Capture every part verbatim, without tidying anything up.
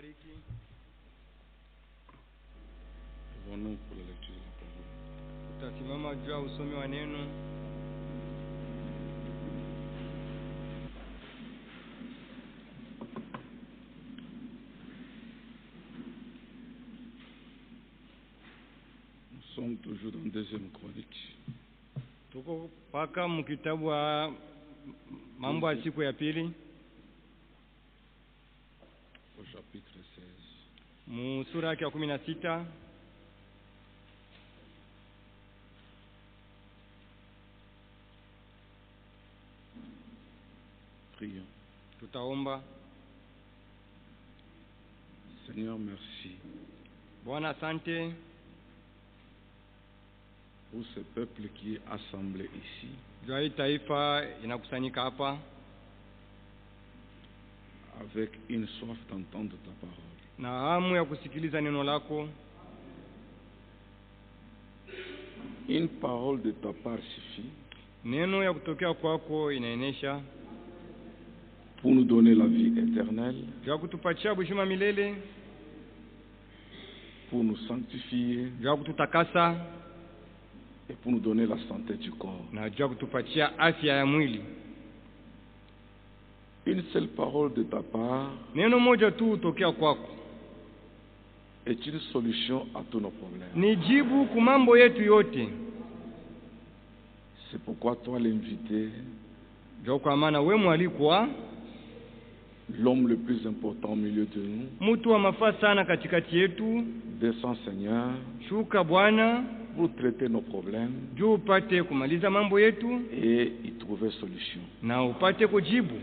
akubariki. Venons pour la lecture de la parole. Tutasimama juu ya usomi wa neno. Nous sommes toujours dans deuxième chronique. Tuko paka mkitabu wa mambo ya siku ya pili. Au chapitre seize. Mu sura yake ya kumi na sita. Prions. Tutaomba. Seigneur, merci Bwana, asante pour ce peuple qui est assemblé ici. juu hii taifa inakusanyika hapa Avec une soif d'entendre ta parole. na hamu ya kusikiliza neno lako. Une parole de ta part suffit Neno ya kutokea kwako inaenesha pour nous donner la vie éternelle, juu ya kutupatia uzima milele, pour nous sanctifier juu ya kututakasa et pour nous donner la santé du corps. na juu ya kutupatia afya ya mwili. Une seule parole de ta part Neno moja tu kutokea kwako est une solution à tous nos problèmes. ni jibu kwa mambo yetu yote. C'est pourquoi toi l'invité, Juu kwa maana wewe mwalikwa, l'homme le plus important au milieu de nous, mtu wa mafaa sana katikati yetu, descends Seigneur shuka Bwana pour traiter nos problèmes juu upate kumaliza mambo yetu et y trouver solution. na upate kujibu.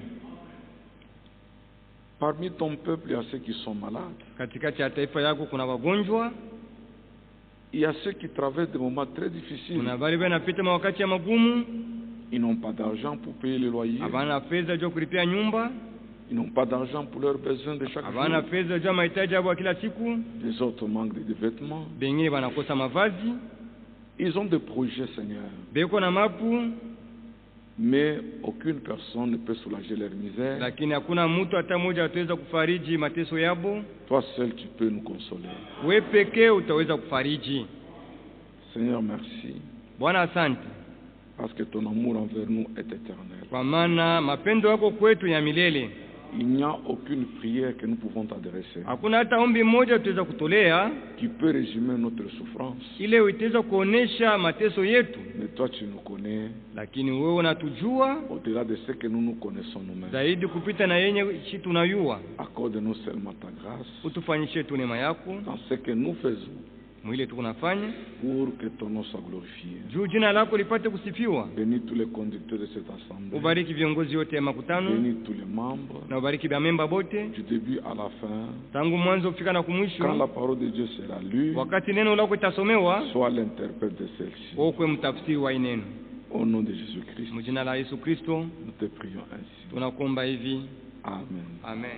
Parmi ton peuple, il y a ceux qui sont malades. Katikati ya taifa yako kuna wagonjwa, Il y a ceux qui traversent des moments très difficiles. kuna bali wanapita mawakati ya magumu, Ils n'ont pas d'argent pour payer le loyer. habana fedha juu kulipia nyumba, Ils n'ont pas d'argent pour leurs besoins de chaque habana jour. fedha juu mahitaji yao ya kila siku, Les autres manquent de vêtements. bengine wanakosa mavazi, Ils ont des projets, Seigneur. beko na mapu, Mais aucune personne ne peut soulager leur misère. lakini hakuna mtu hata mmoja ataweza kufariji mateso yabo. Toi seul, tu peux nous consoler. Wewe pekee utaweza kufariji. Seigneur, merci. Bwana, asante Parce que ton amour envers nous est éternel. kwa maana mapendo yako kwetu ya milele. Il n'y a aucune prière que nous pouvons t'adresser Hakuna hata ombi moja tutaweza kutolea qui peut résumer notre souffrance. ile itaweza kuonesha mateso yetu, Mais toi, tu nous connais lakini wewe unatujua au-delà de ce que nous nous connaissons nous-mêmes. zaidi kupita na yenye shi tunayua. Accorde-nous seulement ta grâce Utufanyishe tu neema yako dans ce que nous faisons mwile tukunafanya pour que ton nom soit glorifié. juu jina lako lipate kusifiwa. Bénis tous les conducteurs de cette assemblée. Ubariki viongozi wote ya makutano Bénis tous les membres na ubariki bia memba bote du début à la fin. tangu mwanzo kufika na Quand la kumwisho. parole de Dieu sera lue, Wakati neno lako itasomewa, sois l'interprète de celle-ci. wewe kwa mtafsiri wa neno. Au nom de Jésus-Christ, Mjina la Yesu Kristo nous te prions ainsi. tunakuomba hivi. Amen. Amen.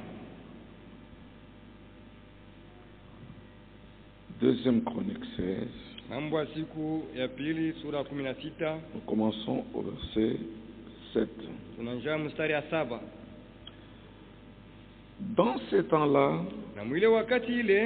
Deuxième chronique seize. Mambo ya siku ya pili sura ya kumi na sita. Nous commençons au verset sept. Tunaanza mstari ya saba. Dans ce temps-là, Na mwile wakati ile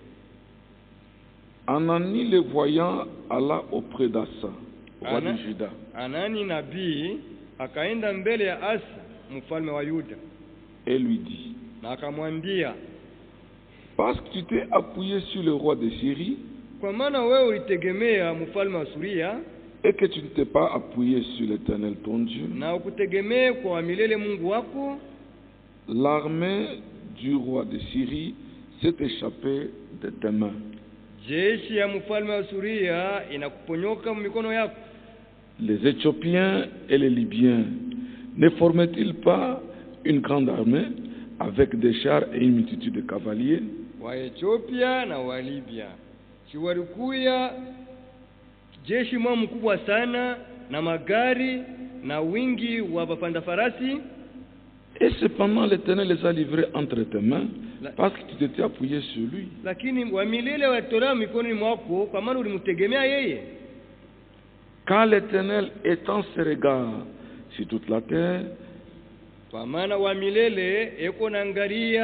Anani le voyant alla auprès d'Asa, roi Ana- de Juda, Anani nabii akaenda mbele ya Asa mfalme wa Yuda et lui dit: na akamwambia, parce que tu t'es appuyé sur le roi de Syrie kwa maana wewe ulitegemea mfalme wa Suria et que tu ne t'es pas appuyé sur l'Éternel ton Dieu, na ukutegemea kwa wa milele Mungu wako, l'armée du roi de Syrie s'est échappée de tes mains. jeshi ya mfalme wa Suria inakuponyoka mikono yako. Les Éthiopiens et les Libyens ne formaient-ils pas une grande armée avec des chars et une multitude de cavaliers? Wa Ethiopia na wa Libya si walikuya jeshi mwa mkubwa sana na magari na wingi wa wapanda farasi, Et cependant l'Éternel les a livrés entre tes mains La- parce que tu t'étais appuyé sur lui. lakini wa milele watolewa mikononi mwako kwa maana ulimtegemea yeye. Car l'Éternel étend ses regards sur toute la terre, Kwa maana wa milele eko naangalia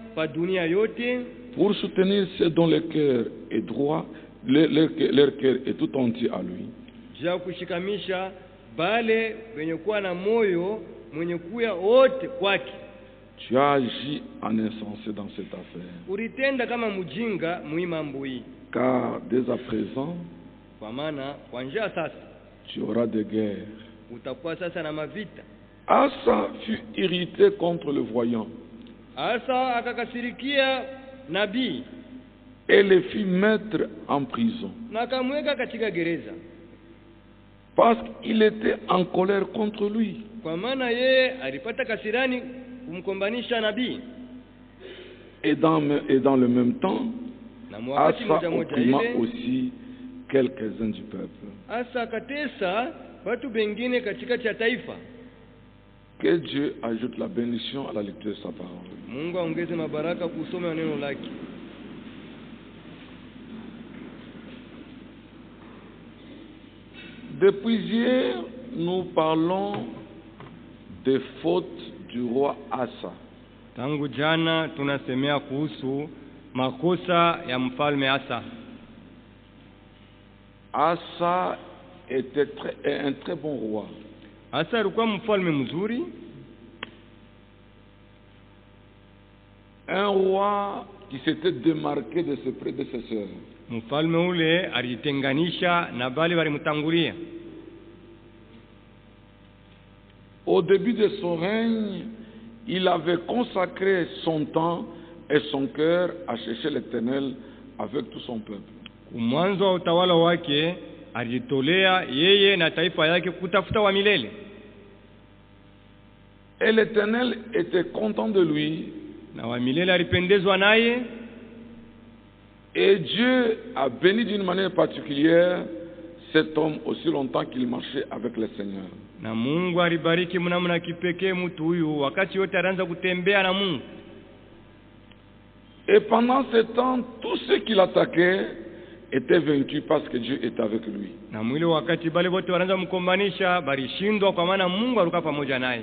pa dunia yote, pour soutenir ceux dont le cœur est droit, leur, leur, leur cœur est tout entier à lui. ja kushikamisha bale wenye kuwa na moyo mwenye kuya wote kwake. Tu as agi en insensé dans cette affaire. Uritenda kama mjinga muimambo hii. Car dès à présent, kwa maana kuanzia sasa tu auras des guerres. Utakuwa sasa na mavita. Asa fut irrité contre le voyant. Asa akakasirikia nabii. Et le fit mettre en prison. Na akamweka katika gereza. Parce qu'il était en colère contre lui. Kwa maana yeye alipata kasirani kumkombanisha nabii. Et dans, et dans le même temps, Asa opprimait ile, aussi quelques-uns du peuple. Asa akatesa watu bengine katika cha taifa. Que Dieu ajoute la bénédiction à la lecture de sa parole. Mungu aongeze mabaraka kusoma neno lake. Depuis hier, nous parlons des fautes du roi Asa. Tangu jana tunasemea kuhusu makosa ya mfalme Asa. Asa était très, un très bon roi. Asa alikuwa mfalme mzuri. Un roi qui s'était démarqué de ses prédécesseurs. Mfalme ule alitenganisha na bali walimtangulia. Au début de son règne, il avait consacré son temps et son cœur à chercher l'Éternel avec tout son peuple. Mwanzo wa utawala wake alijitolea yeye na taifa yake kutafuta wa milele. Et l'Éternel était content de lui. Na wa milele alipendezwa naye. Et Dieu a béni d'une manière particulière cet homme aussi longtemps qu'il marchait avec le Seigneur. Na Mungu alibariki mnamna kipekee mtu huyu wakati yote alianza kutembea na Mungu. Et pendant ce temps, tous ceux qui l'attaquaient étaient vaincus parce que Dieu était avec lui. Na mwili wakati bale wote wanaanza mkombanisha balishindwa kwa maana Mungu alikuwa pamoja naye.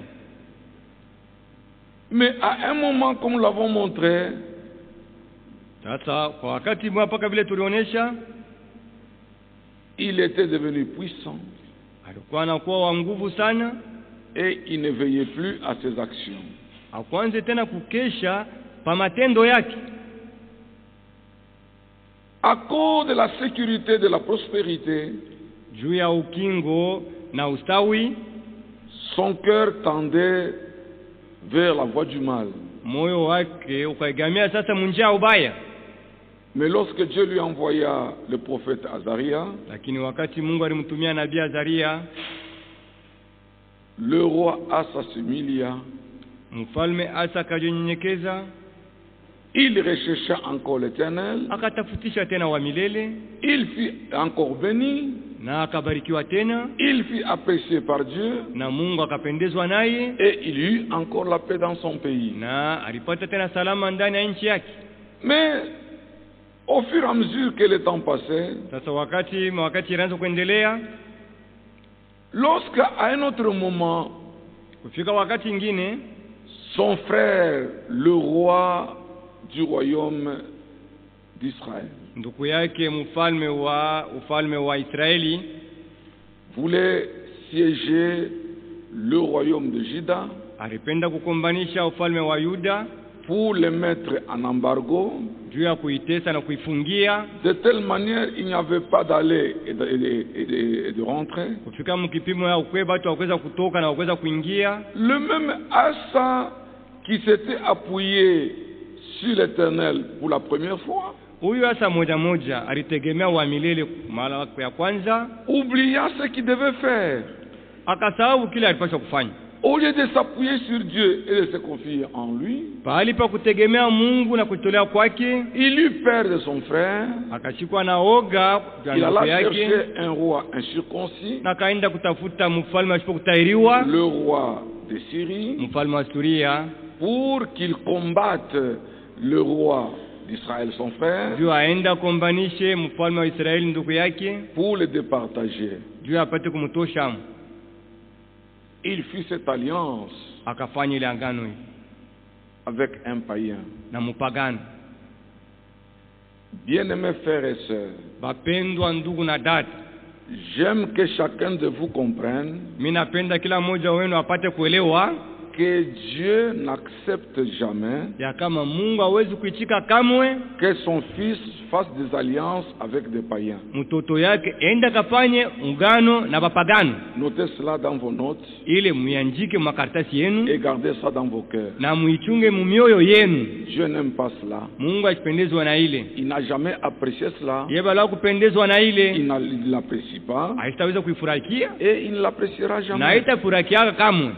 Mais à un moment, comme nous l'avons montré, sasa kwa wakati mwapaka vile tulionyesha, il était devenu puissant. Alikuwa anakuwa wa nguvu sana. Et il ne veillait plus à ses actions. Akwanze tena kukesha pa matendo yake. À cause de la sécurité, de la prospérité, juu ya ukingo na ustawi, son cœur tendait vers la voie du mal. Moyo wake ukaigamia sasa munjia ubaya. Mais lorsque Dieu lui envoya le prophète Azaria, lakini wakati Mungu alimtumia nabii Azaria, le roi Asa s'humilia. Mfalme Asa akajinyenyekeza. Il rechercha encore l'Éternel. Akatafutisha tena wa milele. Il fut encore béni. Na akabarikiwa tena. Il fut apprécié par Dieu. Na Mungu akapendezwa naye. Et il eut encore la paix dans son pays. Na alipata tena salama ndani ya nchi yake. Mais au fur et à mesure que le temps passait, sasa wakati wakati ilianza kuendelea, lorsqu'à un autre moment, kufika wakati ingine, son frère, le roi du royaume d'Israël, ndugu yake mfalme wa ufalme wa Israeli, voulait siéger le royaume de Juda, alipenda kukombanisha ufalme wa Yuda, pour le mettre en embargo, juu ya kuitesa na kuifungia, de telle manière il n'y avait pas d'aller et de, et de, et de, et de rentrer. Kufika mkipimo ya ukwe watu waweza kutoka na waweza kuingia. Le même Asa qui s'était appuyé sur l'Éternel pour la première fois, huyu Asa moja moja alitegemea wa milele mara ya kwanza, oublia ce qu'il devait faire, akasahau kile alipaswa kufanya. Au lieu de s'appuyer sur Dieu et de se confier en lui, pahali pa kutegemea Mungu na kujitolea kwake, il eut peur de son frère. Akashikwa na oga il alla chercher un roi incirconcis, na kaenda kutafuta mfalme asipokutahiriwa, le roi de Syrie, mfalme wa Syria, pour qu'il combatte le roi d'Israël son frère, juu aenda kombanishe mfalme wa Israeli ndugu yake, pour le départager. juu apate kumtosha. Il fit cette alliance. Akafanya ile agano. avec un païen. na mupagano. Bien-aimés frères et sœurs, Bapendwa ndugu na dada, j'aime que chacun de vous comprenne mimi napenda kila mmoja wenu apate kuelewa que Dieu n'accepte jamais ya kama Mungu hawezi kuichika kamwe que son fils fasse des alliances avec des païens. mtoto yake enda kafanye ungano na bapagano. Notez cela dans vos notes Ile muyanjike makaratasi yenu et gardez ça dans vos cœurs. na muichunge mumioyo yenu. Dieu n'aime pas cela. Mungu asipendezwa na ile. Il n'a jamais apprécié cela. Yeba la kupendezwa na ile. Il ne l'apprécie pas. Haitaweza kuifurahikia Et il ne l'appréciera na jamais. haitafurahikia kamwe.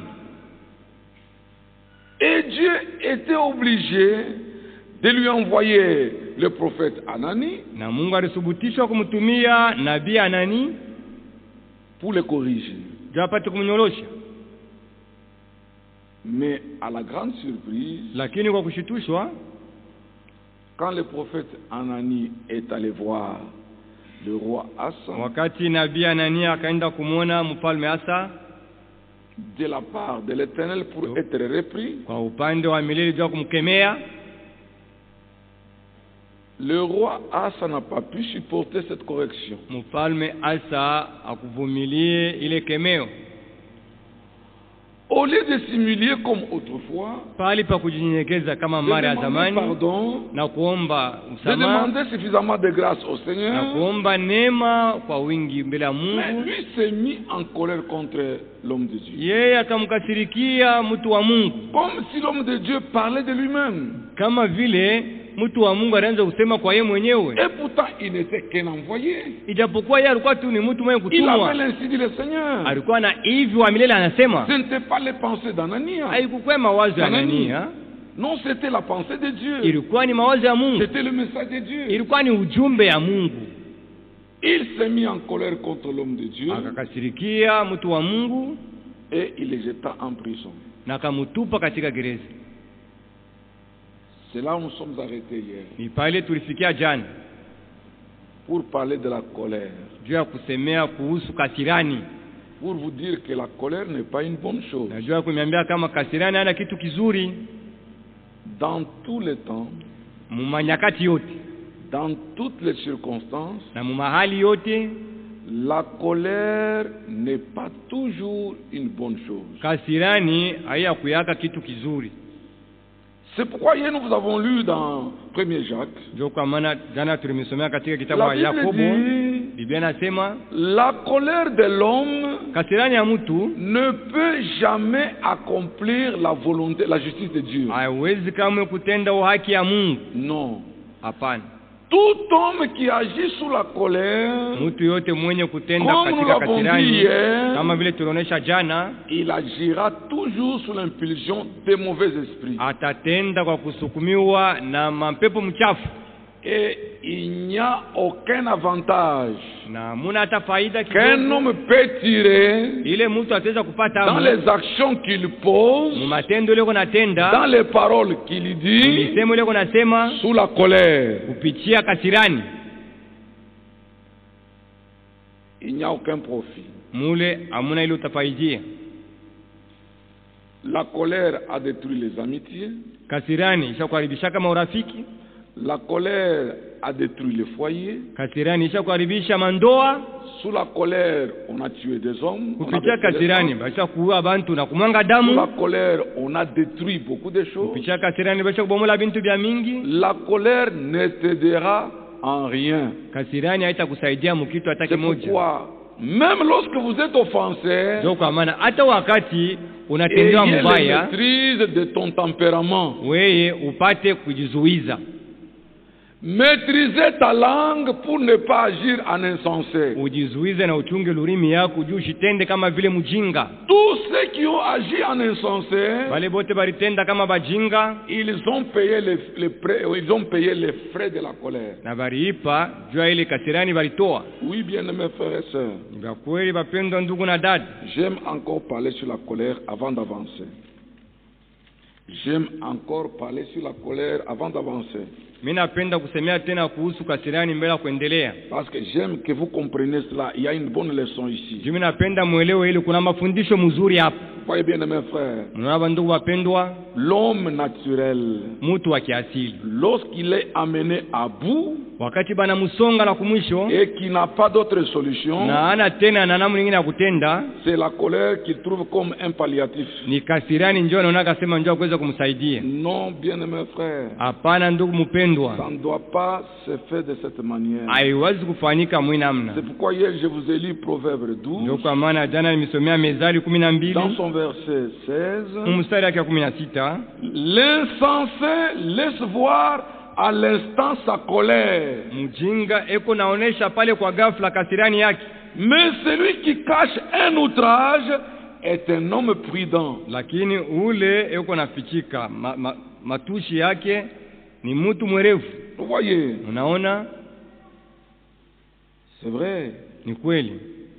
Et Dieu était obligé de lui envoyer le prophète Anani Na Mungu alisubutishwa kumtumia nabii Anani pour le corriger. ndio apate kumnyorosha. Mais à la grande surprise, Lakini kwa kushitushwa, quand le prophète Anani est allé voir le roi Asa, wakati nabii Anani akaenda kumwona mfalme Asa de la part de l'Éternel pour être repris, kwa upande wa milele juu kumkemea, le roi Asa n'a pas pu supporter cette correction. mfalme Asa akuvumilie ile kemeo. Au lieu de s'humilier comme autrefois, Pali pa kujinyenyekeza kama de mara ya demander zamani pardon, na kuomba de msamaha demander suffisamment de grâce au na Seigneur, kuomba neema kwa wingi mbele ya mais Mungu, lui s'est mis en colère contre l'homme de Dieu. yeye akamkasirikia mtu wa Mungu, Comme si l'homme de Dieu parlait de lui-même. kama vile mtu wa Mungu anaanza kusema kwa yeye mwenyewe, Et pourtant, il n'était qu'un envoyé. ijapokuwa yeye alikuwa tu ni mtu mwenye Il avait kutumwa. l'ainsi dit le Seigneur. Alikuwa na hivi wa milele anasema, Ce n'était pas les pensées d'Anania. haikuwa mawazo ya Anani. Anania, Non, c'était la pensée de Dieu. ilikuwa ni mawazo ya Mungu, C'était le message de Dieu. ilikuwa ni ujumbe ya Mungu. Il s'est mis en colère contre l'homme de Dieu Akakasirikia mtu wa Mungu et il le jeta en prison. na akamtupa katika gereza. C'est là où nous sommes arrêtés hier Ni pale tulifikia jana pour parler de la colère. juu ya kusemea kuhusu kasirani. Pour vous dire que la colère n'est pas une bonne chose. Najua kuniambia kama kasirani hana kitu kizuri Dans tous les temps, mumanyakati yote dans toutes les circonstances, na mumahali yote, la colère n'est pas toujours une bonne chose. kasirani haiyakuyaka kitu kizuri. C'est pourquoi hier nous vous avons lu dans premier Jacques, Ndio kwa maana jana tulimsomea katika kitabu la cha Bible Yakobo, dit, Biblia inasema la colère de l'homme kasirani ya mtu ne peut jamais accomplir la volonté, la justice de Dieu. haiwezi kamwe kutenda haki ya Mungu. Non. Hapana. Tout homme qui agit sous la colère, Mtu yote mwenye kutenda comme nous katika l'avons dit kasirani, hier, kama vile tulionyesha jana, il agira toujours sous l'impulsion des mauvais esprits. atatenda kwa kusukumiwa na mapepo mchafu, Et il n'y a aucun avantage na muna hata faida qu'un kidogo homme peut tirer ile mtu ataweza kupata dans hapo les actions qu'il pose, mu matendo ile dans kunatenda, les paroles qu'il dit, misemo ile kunasema sous la colère. kupitia kasirani, Il n'y a aucun profit. mule hamuna ile utafaidia. La colère a détruit les amitiés. Kasirani ishakuharibisha kama urafiki, La colère a détruit les foyers. kasirani ishakuharibisha mandoa, Sous la colère, on a tué des hommes. On a kupitia détruit des kasirani femmes. basha kuua bantu na kumwanga Sous la damu, colère, on a détruit beaucoup de choses. kupitia kasirani basha kubomola bintu vya mingi. La colère ne t'aidera en rien. Kasirani haitakusaidia mkitu hata C'est kimoja. pourquoi, même lorsque vous êtes offensé, Ndio kwa maana hata wakati ayez unatendewa la mubaya, maîtrise de ton tempérament. weye upate kujizuiza. Maîtrisez ta langue pour ne pas agir en insensé. Ujizuize na uchunge lurimi yako juu usitende kama vile mjinga. Tous ceux qui ont agi en insensé, Wale bote balitenda kama bajinga ils ont payé les, les prêts, ils ont payé les frais de la colère. na baliipa juu ya ile kasirani balitoa. Oui, bien-aimés frères et sœurs, Ni vya kweli bapendwa ndugu na dada. j'aime encore parler sur la colère avant d'avancer. J'aime encore parler sur la colère avant d'avancer. Mimi napenda kusemea tena kuhusu kasirani mbele ya kuendelea. Parce que j'aime que vous compreniez cela. Il y a une bonne leçon ici. Mimi napenda muelewe ili kuna mafundisho mzuri hapa. Voyez bien mes frères, Mnaona ndugu wapendwa, l'homme naturel, mtu wa kiasili lorsqu'il est amené à bout wakati bana musonga na kumwisho et qu'il n'a pas d'autre solution, na ana tena na namna nyingine ya kutenda, c'est la colère qu'il trouve comme un palliatif. ni kasirani njoo anaona akasema njoo kuweza kumsaidia. Non, bien mes frères, Hapana ndugu mpendwa, ça ne doit pas se faire de cette manière. haiwezi kufanyika mwi namna. C'est pourquoi hier je vous ai lu Proverbe Ndio douze, kwa maana jana nimesomea Mezali kumi na mbili dans son verset seize. mstari wake wa kumi na sita. L'insensé laisse voir à l'instant sa colère, Mjinga eko naonesha pale kwa ghafla kasirani yake, mais celui qui cache un outrage est un homme prudent. lakini ule eko nafichika ma, ma, matushi yake ni mtu mwerevu. Vous voyez, Unaona, c'est vrai. ni kweli.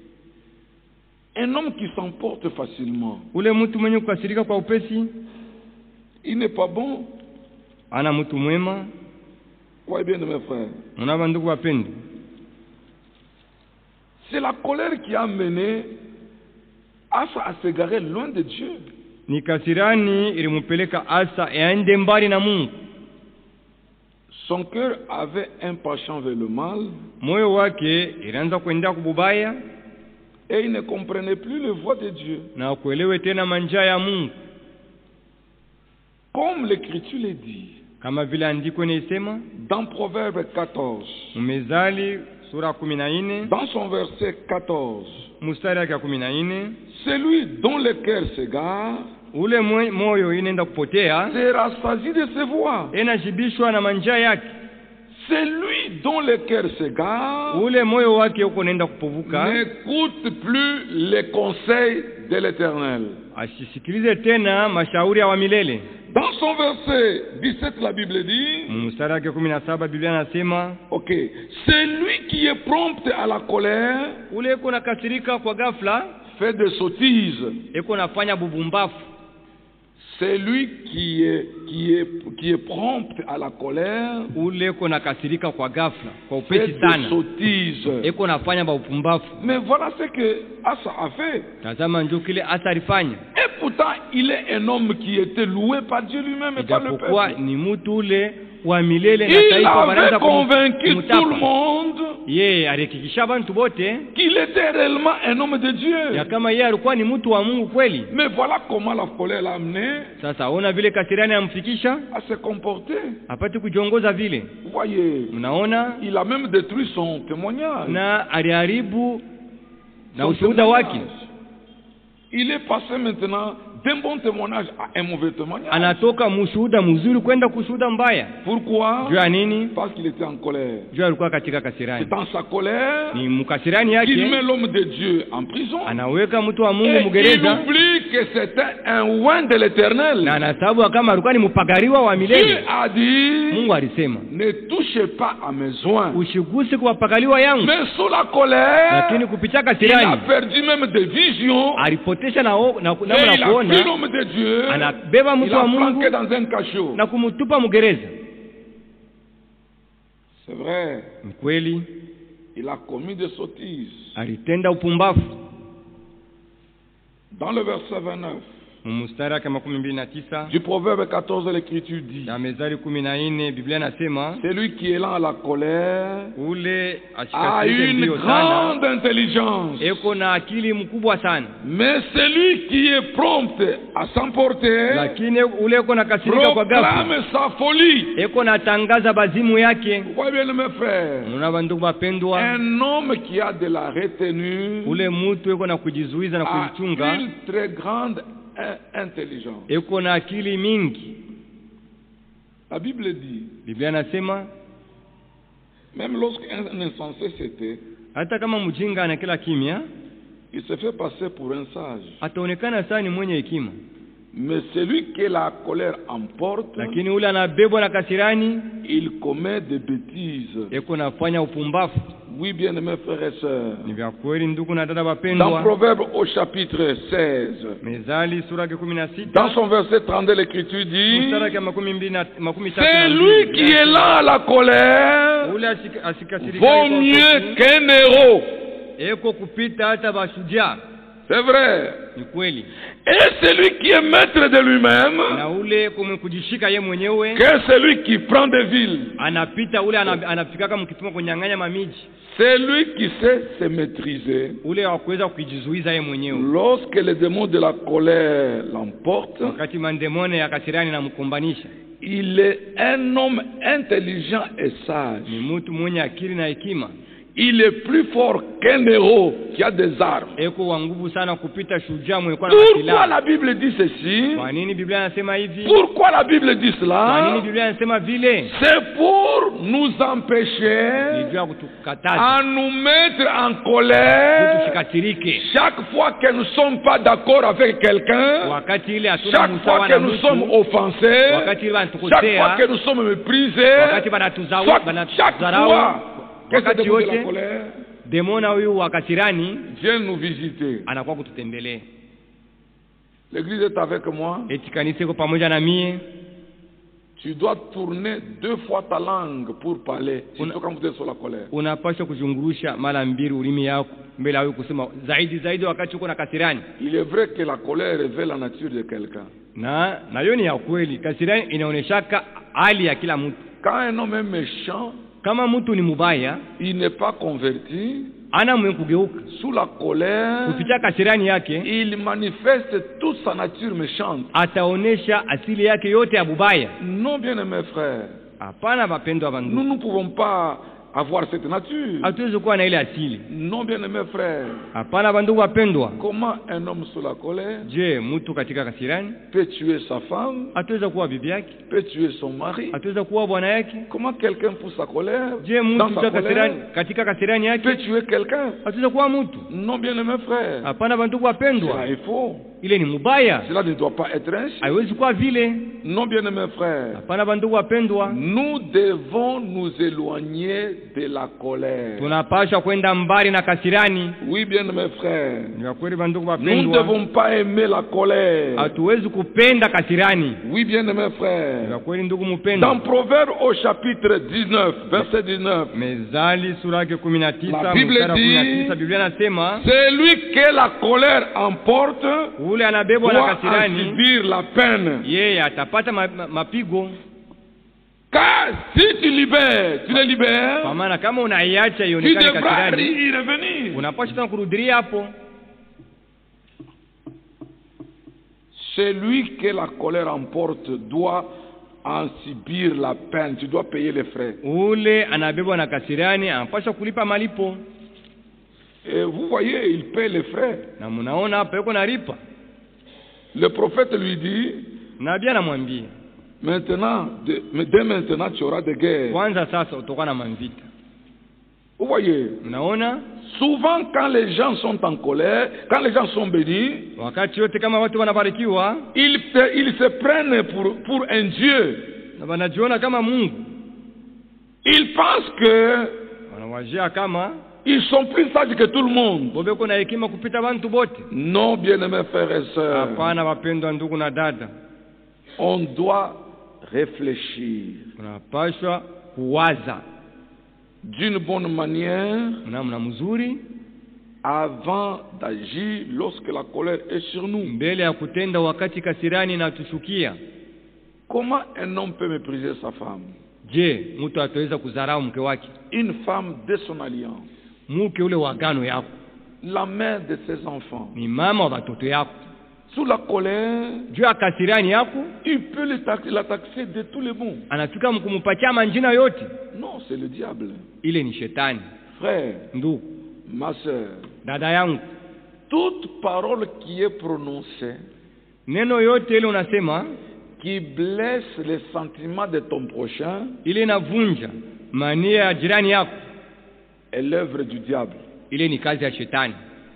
Un homme qui s'emporte facilement, Ule mtu mwenye kukasirika kwa upesi il n'est pas bon. ana mtu mwema. Voyez bien mes frères, Unaona ndugu wapendwa, c'est la colère qui a mené Asa à s'égarer loin de Dieu. ni kasirani ilimpeleka Asa aende mbali na Mungu. Son cœur avait un penchant vers le mal Moyo wake ilianza kuendea kububaya et il ne comprenait plus les voies de Dieu. na kuelewe tena manjia ya Mungu, Comme l'Écriture le dit, kama vile andiko inasema dans Proverbe quatorze, Mezali sura kumi na nne dans son verset quatorze, mstari wake kumi na nne, celui dont le cœur s'égare ule mwe- moyo inaenda kupotea c'est rassasié de ses voies. inashibishwa na manjia yake. Celui dont le cœur s'égare Ule moyo wake uko naenda kupovuka, n'écoute plus les conseils de l'Éternel. asisikilize tena mashauri ya wa milele. Dans son verset dix-sept, la Bible dit, Mstari wake kumi na saba Biblia nasema ok, celui qui est prompt à la colère ule eko nakasirika kwa ghafla, fait des sottises. eko nafanya bubumbafu. Celui qui est, qui est, qui est prompt à la colère Ule eko nakasirika kwa ghafla kwa fait upesi des sana, sottises. eko nafanya bupumbafu. Mais voilà ce que Asa a fait. Tazama njoo kile Asa alifanya, Et pourtant, il est un homme qui était loué par Dieu lui-même et par le ijapokuwa peuple. ni mtu ule wa milele na Il taifa avait wanaanza convaincu tout le kumtapa monde yeye, alihakikisha bantu bote qu'il était réellement un homme de Dieu. ya kama yeye alikuwa ni mtu wa Mungu kweli. Mais voilà comment la colère l'a amené Sasa ona vile kasirani amfikisha à se comporter. apate kujiongoza vile. Vous voyez, Mnaona, il a même détruit son témoignage. na aliharibu na Son ushuhuda wake. témoignage. Il est passé maintenant d'un bon témoignage à un mauvais témoignage. Anatoka mushuhuda mzuri kwenda kushuhuda mbaya. Pourquoi? Jua nini? Parce qu'il était en colère. Jua alikuwa katika C'est kasirani. dans sa colère Ni mkasirani qu'il met yake l'homme de Dieu en prison. anaweka mtu wa Et Mungu il mgereza, oublie que c'était un oint de l'Éternel. na anasababu kama alikuwa ni mpagariwa wa Dieu milele. a dit, Mungu alisema ne touchez pas à mes oints. usiguse kwa pagaliwa yangu, Mais sous la colère, lakini kupitia il a kasirani perdu même des visions. alipotesha na o- na Et namna il ya a pris kuona, l'homme de Dieu. anabeba Il mtu a wa Mungu planqué dans un cachot. na kumtupa mgereza. C'est vrai, Ni kweli il a commis des sottises. alitenda upumbavu. Dans le verset vingt-neuf Mstari wake makumi mbili na tisa du Proverbe quatorze, l'Écriture dit, na Mezali kumi na nne Biblia nasema celui qui est lent à la colère ule a ashikasirike une mbio sana, grande intelligence. eko na akili mkubwa sana, Mais celui qui est prompt à s'emporter lakini ule eko na kasirika kwa ghafla, proclame sa folie. eko na tangaza bazimu yake. Vous voyez bien mes frères, Muna bandugu wapendwa, un homme qui a de la retenue ule mtu eko na kujizuiza na a kujichunga, une très grande in- intelligence. eko na akili mingi. La Bible dit, Biblia nasema même lorsqu'un insensé s'était, hata kama mjinga ana kila kimya, il se fait passer pour un sage. ataonekana sana ni mwenye hekima, Mais celui que la colère emporte, lakini ule anabebwa na kasirani, il commet des bêtises. eko nafanya upumbavu. Oui, bien mes frères et sœurs. Ni vya kweli ndugu na dada Dans wapendwa. Proverbe au chapitre seize, Mezali sura ya kumi na dans sita son verset trente-deux, l'Écriture dit, mstari wa makumi mbili na makumi tatu c'est na lui mbili, qui est là à la colère, ule asika- asikasirike vaut mieux qu'un héros. eko kupita hata bashujaa. C'est vrai. Ni kweli. Et celui qui est maître de lui-même, Na ule kumkujishika yeye mwenyewe, que celui qui prend des villes, anapita ule anafika kama mkipimo kunyang'anya mamiji. c'est lui qui sait se maîtriser. Ule wa kuweza kujizuiza yeye mwenyewe. Lorsque les démons de la colère l'emportent, Wakati mandemone ya kasirani na mkumbanisha, il est un homme intelligent et sage. ni mtu mwenye akili na hekima. Il est plus fort qu'un héros qui a des armes. Eko wa nguvu sana kupita shujaa mwenye kwa Pourquoi silaha. la Bible dit ceci? Kwa nini Biblia inasema hivi? Pourquoi la Bible dit Kwa cela? nini Biblia inasema vile? C'est pour nous empêcher Ni juu ya kutukataza à nous mettre en colère tusikasirike. chaque fois que nous ne sommes pas d'accord avec quelqu'un, Wakati ile hatuna chaque msawa fois na que nous sommes mtu, offensés, wakati ile chaque fois wanatukosea, que nous sommes méprisés, wakati banatuzawa chaque, chaque banatudharau, fois que ce wakati démon de la wote colère demona huyu wa kasirani vient nous visiter. anakuwa kututembelea. L'église est avec moi. Eti kanisa iko pamoja na mie. Tu dois tourner deux fois ta langue pour parler, surtout quand vous êtes sur la colère. Unapaswa kuzungurusha mara mbili ulimi yako mbele ya kusema zaidi zaidi wakati uko na kasirani. Il est vrai que la colère révèle la nature de quelqu'un. Na na hiyo ni ya kweli. Kasirani inaoneshaka hali ya kila mtu. Quand un homme est méchant, Kama mtu ni mubaya, il n'est pas converti, ana mwenye kugeuka sous la colère, kupitia kasirani yake, il manifeste toute sa nature méchante. ataonesha asili yake yote ya bubaya. Non, bien-aimés frères, Hapana wapendwa nous wangu, ne pouvons pas avoir cette nature. hatuwezi kuwa na ile asili. Non, bien-aimés frères, Hapana bandugu wapendwa. comment un homme sous la colère Je, mtu katika kasirani peut tuer sa femme, hatuweza kuwa bibi yake, peut tuer son mari? hatuweza kuwa bwana yake? Comment quelqu'un pour sa colère, Je, dans mtu sa katika colère, kasirani katika kasirani peut yake tuer quelqu'un? hatuweza kuwa mtu? Non, bien-aimés frères, Hapana bandugu cela wapendwa, est faux. ile ni mubaya, Cela ne doit pas être ainsi. haiwezi kuwa vile. Non, bien-aimés frères, Hapana bandugu wapendwa, nous devons nous éloigner de la colère. tunapaswa kwenda mbali na kasirani. Oui, bien-aimés frères, Ni ya kweli bandugu nous ne wapendwa, devons pas aimer la colère. hatuwezi kupenda kasirani. Oui, bien-aimés Ni ya frères. kweli ndugu Dans mpendwa. Proverbe au chapitre dix-neuf, verset dix-neuf, Mezali sura yake kumi na tisa La Bible mstari wa kumi na dit, tisa Biblia nasema celui que la colère emporte ule anabebwa na doit en kasirani subir la peine. yeye atapata ma, ma, mapigo. Car si tu libères, tu les libères, Kwa maana kama unaiacha tu ionekane devras kasirani, y revenir. unapaswa tena kurudilia hapo. Celui que la colère emporte doit en subir la peine. Tu dois payer les frais. Ule anabebwa na kasirani anapaswa kulipa malipo, Et vous voyez, il paie les frais. na mnaona hapa yuko nalipa. Le prophète lui dit, Nabii anamwambia maintenant, de- mais dès maintenant, tu auras des guerres. kwanza sasa utakuwa na mavita. Vous voyez, Mnaona souvent quand les gens sont en colère, quand les gens sont bénis, wakati yote kama watu wanabarikiwa ils, te- ils se prennent pour, pour un Dieu. na wanajiona kama Mungu, Ils pensent que wanawajia kama ils sont plus sages que tout le monde. bobeko na hekima kupita bantu bote. Non, bien-aimés frères et sœurs, Hapana wapendwa ndugu na dada, on doit réfléchir tunapaswa kuwaza d'une bonne manière namna mzuri avant d'agir lorsque la colère est sur nous. mbele ya kutenda wakati kasirani inatushukia. Comment un homme peut mépriser sa femme? Je, mtu ataweza kudharau mke wake? Une femme de son alliance, Mke ule wa agano yako, la mère de ses enfants. ni mama wa watoto yako. Sous la colère, Juu ya kasirani yako il peut le tax- la taxer de tous les bons. anafika mkumupatia manjina yote. Non, c'est le diable. Ile ni shetani. Frère, Ndugu, ma soeur, dada yangu, toute parole qui est prononcée, neno yote ile unasema qui blesse les sentiments de ton prochain, ile inavunja mania ya jirani yako, est l'œuvre du diable. ile ni kazi ya shetani.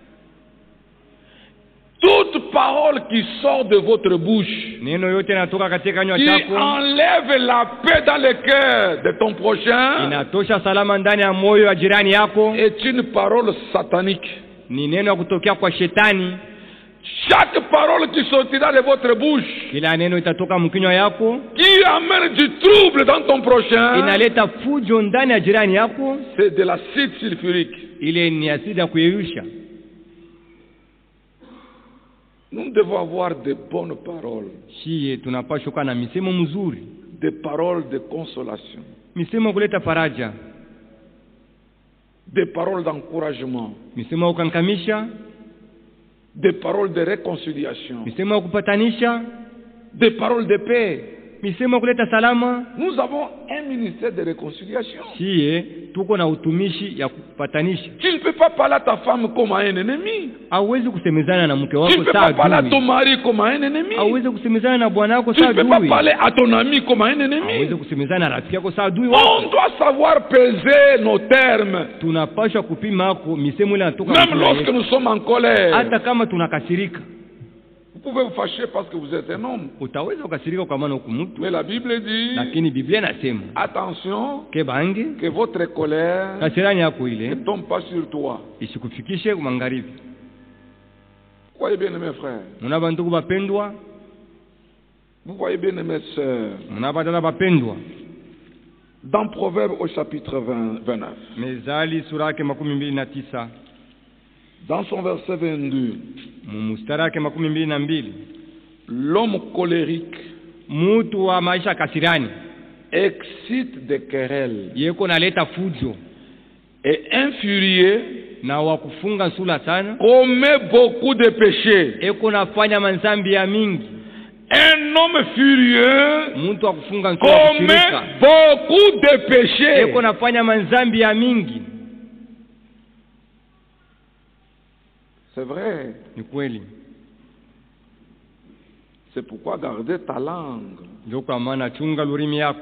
Toute parole qui sort de votre bouche, Neno yote inatoka katika kinywa qui chako enlève la paix dans le cœur de ton prochain, inatosha salama ndani ya moyo wa jirani yako, est une parole satanique. ni neno ya kutokea kwa shetani. Chaque parole qui sortira de votre bouche, Kila neno itatoka mkinywa yako qui amène du trouble dans ton prochain, inaleta fujo ndani ya jirani yako, c'est de l'acide sulfurique. ile ni asidi ya kuyeyusha. Nous devons avoir de bonnes paroles, Shie tunapaswa kuwa na misemo mzuri, des paroles de consolation, misemo kuleta faraja, des paroles d'encouragement, misemo kukankamisha, des paroles de réconciliation, misemo kupatanisha, des paroles de paix. misemo kuleta salama. Nous avons un ministère de réconciliation. Shie tuko na utumishi ya kupatanisha. Tu ne peux pas parler à ta femme comme à un ennemi. Hauwezi kusemezana na mke Tu ne wako peux saa pas parler à ton adui. mari comme à un ennemi. Hauwezi kusemezana na bwana wako Tu saa ne peux pas adui. parler à ton ami comme à un Hauwezi ennemi. kusemezana na rafiki yako saa adui On wako. doit savoir peser nos termes. Tunapaswa kupima ako misemo ile inatoka Même kwa lorsque Yesu. nous sommes en colère. Hata kama tunakasirika, Vous pouvez vous fâcher parce que vous êtes un homme. utaweza kukasirika kwa maana uko mtu, Mais la Bible dit, lakini Biblia inasema attention, ke bange que votre colère kasirani yako ne ile tombe pas sur toi. isikufikishe kumangaribi. Vous voyez bien, mes frères. Mnaba ndugu bapendwa, Vous voyez bien, mes sœurs. mnaba dada bapendwa, Dans Proverbe au chapitre vingt, vingt-neuf, Mezali sura yake makumi mbili na tisa dans son verset vingt-deux, mstari wake makumi mbili na mbili l'homme colérique mtu wa maisha kasirani excite des querelles yeko naleta fujo et infurié na wakufunga nsula sana, commet beaucoup de péchés. eko nafanya manzambi ya mingi. Un homme furieux Mtu wa kufunga nsula commet kushirika beaucoup de péchés. eko nafanya manzambi ya mingi. C'est vrai. Ni kweli. C'est pourquoi garder ta langue. Ndio kwa maana chunga lurimi yako.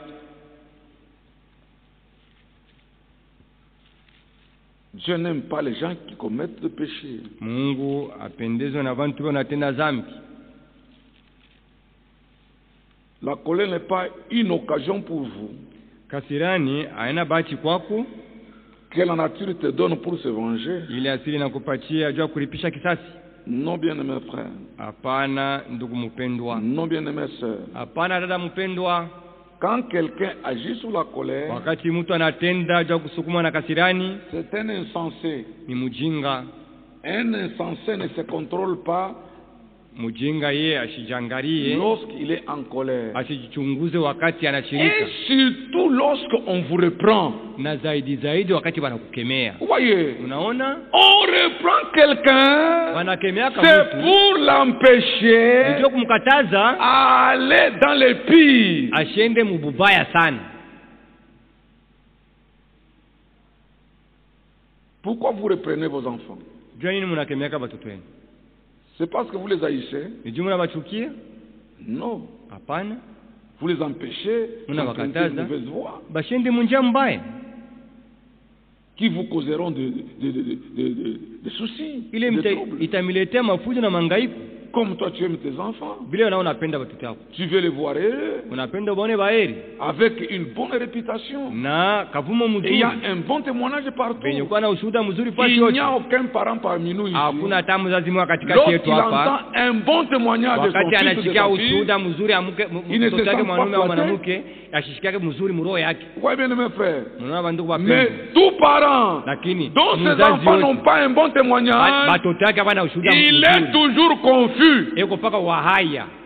Dieu n'aime pas les gens qui commettent le péché. Mungu apendezwe na vantu wanatenda zambi. La colère n'est pas une occasion pour vous Kasirani haina bahati kwako, que la nature te donne pour se venger. ile asili nakupatia jua kulipisha kisasi. Non, bien-aimés frères. Hapana ndugu mpendwa, Non, bien-aimés sœurs. hapana dada mpendwa. Quand quelqu'un agit sous la colère, Wakati mtu anatenda jua kusukuma na kasirani, c'est un insensé. ni mujinga. Un insensé ne se contrôle pas Mujinga ye ashijangarie, lorsqu'il est en colère. asijichunguze wakati Et anashirika, surtout lorsqu'on vous reprend. na zaidi zaidi wakati wanakukemea. Vous voyez, Unaona, on reprend quelqu'un, wanakemea c'est kama mtu pour l'empêcher ndio kumkataza à aller dans les pires. ashende mububaya sana. Pourquoi vous reprenez vos enfants? Jua nini mnakemeaka watoto wenu? C'est parce que vous les haïssez? Ni juu mnawachukia? Non. Hapana, Vous les empêchez Muna d'emprunter une wakataza mauvaise voie bashende munjia mbaya qui vous causeront de, de, de, de, de, de, de soucis, ile de mta- troubles. itamiletea mafujo na mangaiko. Comme toi tu aimes tes enfants, Vile unao unapenda watoto wako, tu veux les voir heureux, unapenda uone baheri avec une bonne réputation. na kavumo Et il mzuri y a un bon témoignage partout. venye kuwa na ushuhuda mzuri fasi Il yote. n'y a aucun parent parmi nous ici. Hakuna hata mzazi mmoja katikati yetu Lorsqu'il hapa, entend un bon témoignage de son wakati fils ou de anasikia sa fille, ushuhuda mzuri amuke Il ne se mtoto wake sent mwanaume pas au flatté. mwanamke, ashishikake mzuri muroho yake. vous voyez bien mes frères. Unaona bandugu Mais wapendwa, tout parent lakini dont ses mzazi enfants n'ont yote pas un bon ba- témoignage, batoto yake hapana ushuhuda il est mzuri, toujours confus. eko paka wahaya.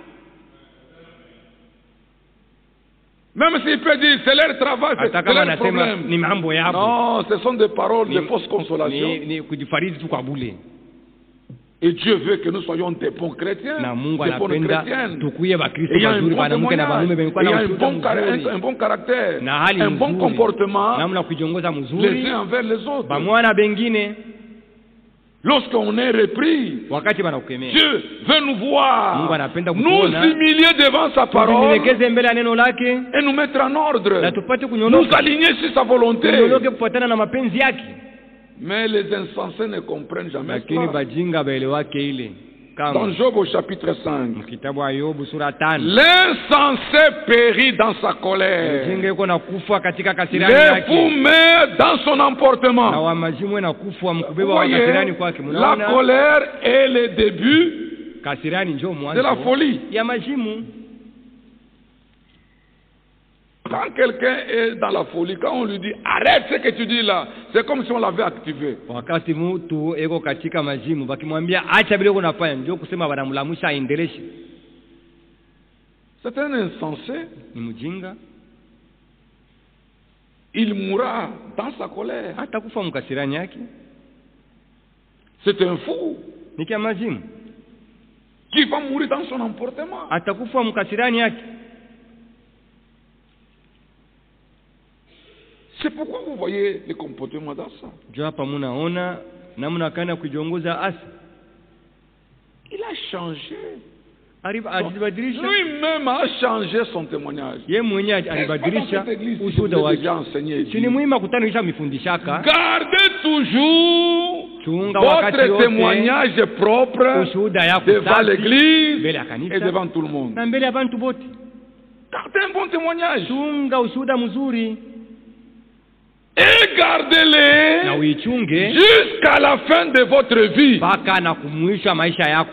Même s'il peut dire c'est leur travail, c'est Hata c'est kama leur anasema problème. ni mambo yapo, Non, ce sont des paroles de Ni- fausse consolation. ni, ni kujifariji tu kwa bule. Et Dieu veut que nous soyons des bons chrétiens, Na Mungu des bonnes anapenda chrétiennes. tukuye bakristo Et il y a un wazuri, bon wanamke na wanaume wenye témoignage, kuwa et il y na a un ushuhuda bon, car- mzuri un, un bon caractère, na hali un bon nzuri, comportement namna kujiongoza les mzuri uns envers les autres. bamwana bengine. Lorsqu'on est repris, Wakati banakukemea, Dieu veut nous voir, Mungu anapenda nous kutuona, humilier devant sa parole tujinyenyekeze mbele ya neno lake et nous mettre en ordre, na tupate nous kunyoloka, aligner sur sa volonté. tunyoloke kufuatana na mapenzi yake. Mais les insensés ne comprennent jamais Lakini cela. bajinga baelewake ile. Dans Kama Job au chapitre cinq, mkitabu wa Yobu sura tano, l'insensé périt dans sa colère, mjinga yuko na kufa katika kasirani le fou yake, meurt dans son na emportement. wa majimu na kufa Vous mkubeba wa voyez, kasirani kwake. la Mnaona, colère est le début kasirani njoo de la mwanzo folie. ya majimu. quand quelqu'un est dans la folie, quand on lui dit arrête ce que tu dis là, c'est comme si on l'avait activé. Wakati mtu eko katika mazimu bakimwambia acha vile unafanya ndio kusema wanamlamusha aendeleshe. C'est un insensé. Ni mjinga. Il mourra dans sa colère. Atakufa mkasirani yake. C'est un fou. Ni kama mazimu. Qui va mourir dans son emportement. Atakufa mkasirani yake. C'est pourquoi vous voyez le comportement d'Asa. Jo hapa munaona namna kana kujiongoza Asa. Il a changé. Alibadilisha. Lui-même a changé son témoignage. Yeye mwenyewe alibadilisha ushuhuda wake. Sini muhimu kutanisha mifundishaka. Gardez toujours Chunga votre témoignage propre devant l'église et devant tout le monde. Na mbele ya bantu bote. Gardez un bon témoignage. Chunga ushuhuda mzuri. Et gardez-les na uichunge jusqu'à la fin de votre vie. Paka na kumwisha maisha yako.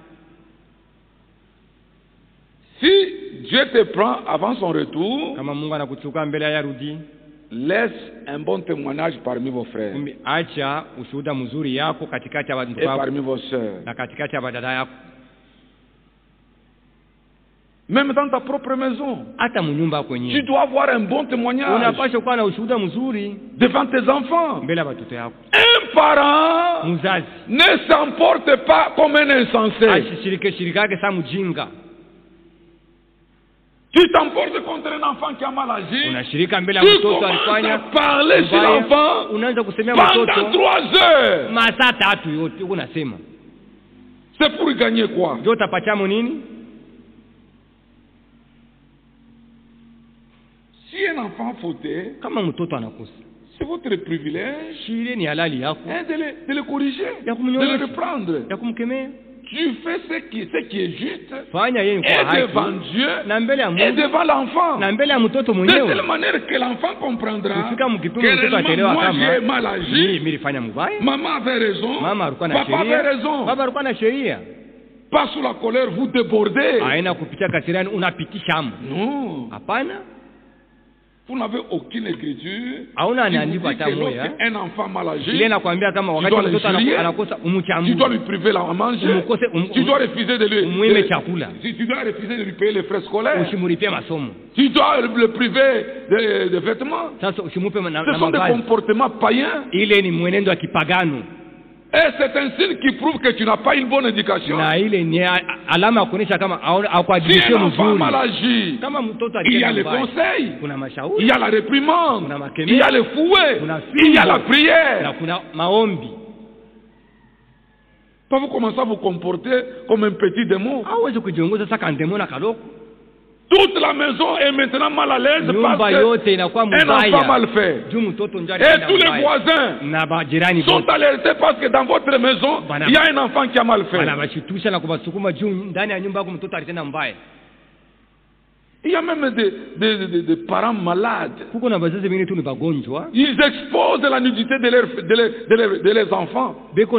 Si Dieu te prend avant son retour, kama Mungu anakuchukua mbele ya rudi, laisse un bon témoignage parmi vos frères. Acha ushuhuda mzuri yako katikati ya watu wako et parmi vos sœurs. Na katikati ya dada yako. Même dans ta propre maison, hata mnyumba yako yenyewe, tu dois avoir un bon témoignage. Unapaswa kuwa na ushuhuda mzuri devant tes enfants. Mbele ya watoto yako. Un parent mzazi ne s'emporte pas comme un insensé. Ashishirike shirikake sa mjinga. Tu t'emportes contre un enfant qui a mal agi. Unashirika mbele ya mtoto alifanya. Tu parler sur l'enfant. Unaanza kusemea mtoto pendant trois heures. Masaa tatu yote unasema. C'est pour gagner quoi? Ndio utapachamo nini? Si un enfant fauté, kama mtoto anakosa, c'est votre privilège. Shile ni halali yako. Hein, de, le, de le corriger, de le reprendre. Ya kumkemea. Tu fais ce qui, ce qui est juste. Fanya yeye kwa haki. Et devant Dieu. Na mbele ya Mungu. Et devant l'enfant. Na mbele ya mtoto mwenyewe. De telle manière que l'enfant comprendra. Kufika mkipimo mtoto ataelewa kama moi j'ai mal agi. Mimi nilifanya mbaya. Maman avait raison. Mama alikuwa na sheria. Papa avait raison. Baba alikuwa na sheria. Pas sous la colère vous débordez. Haina kupitia kasirani unapitisha hamu. Non. Hapana. Vous n'avez aucune écriture. Hauna anaandikwa hata moja. Un enfant mal agi. Ile nakwambia kama wakati mtoto anakosa umchambue. Tu dois lui priver la manger. Tu dois refuser de lui. Umuime chakula. Tu dois refuser de lui payer les frais scolaires. Usimulipie masomo. Tu dois le priver de, de vêtements. Sasa usimupe na mavazi. Ce sont des comportements païens. Ile ni mwenendo wa kipagano. Et c'est un signe qui prouve que tu n'as pas une bonne éducation. Na ile ni alama ya kuonyesha kama hakuadibishwe mzuri. Si un enfant mal agi, kama mtoto il y a les conseils, kuna mashauri, il y a la réprimande, kuna makemeo, il y a le fouet, il y a la prière, na kuna maombi. Pas vous commencez à vous comporter comme un petit démon. Hawezi kujiongoza sasa kama démon na kaloko. Toute la maison est maintenant mal à l'aise parce que un enfant mal fait. Et tous les voisins sont alertés parce que dans votre maison, il y a un enfant qui a mal fait. Il y a même des, des, des, des parents malades. Ils exposent la nudité de leurs de leur, de leur, de leurs enfants.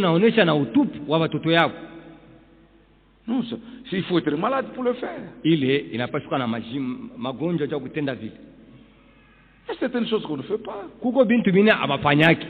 Non, il faut être malade pour le faire. Ile inapaswa na magonjwa ya kutenda vile. C'est une chose qu'on ne fait pas. Kuko bintu bine abafanyaki.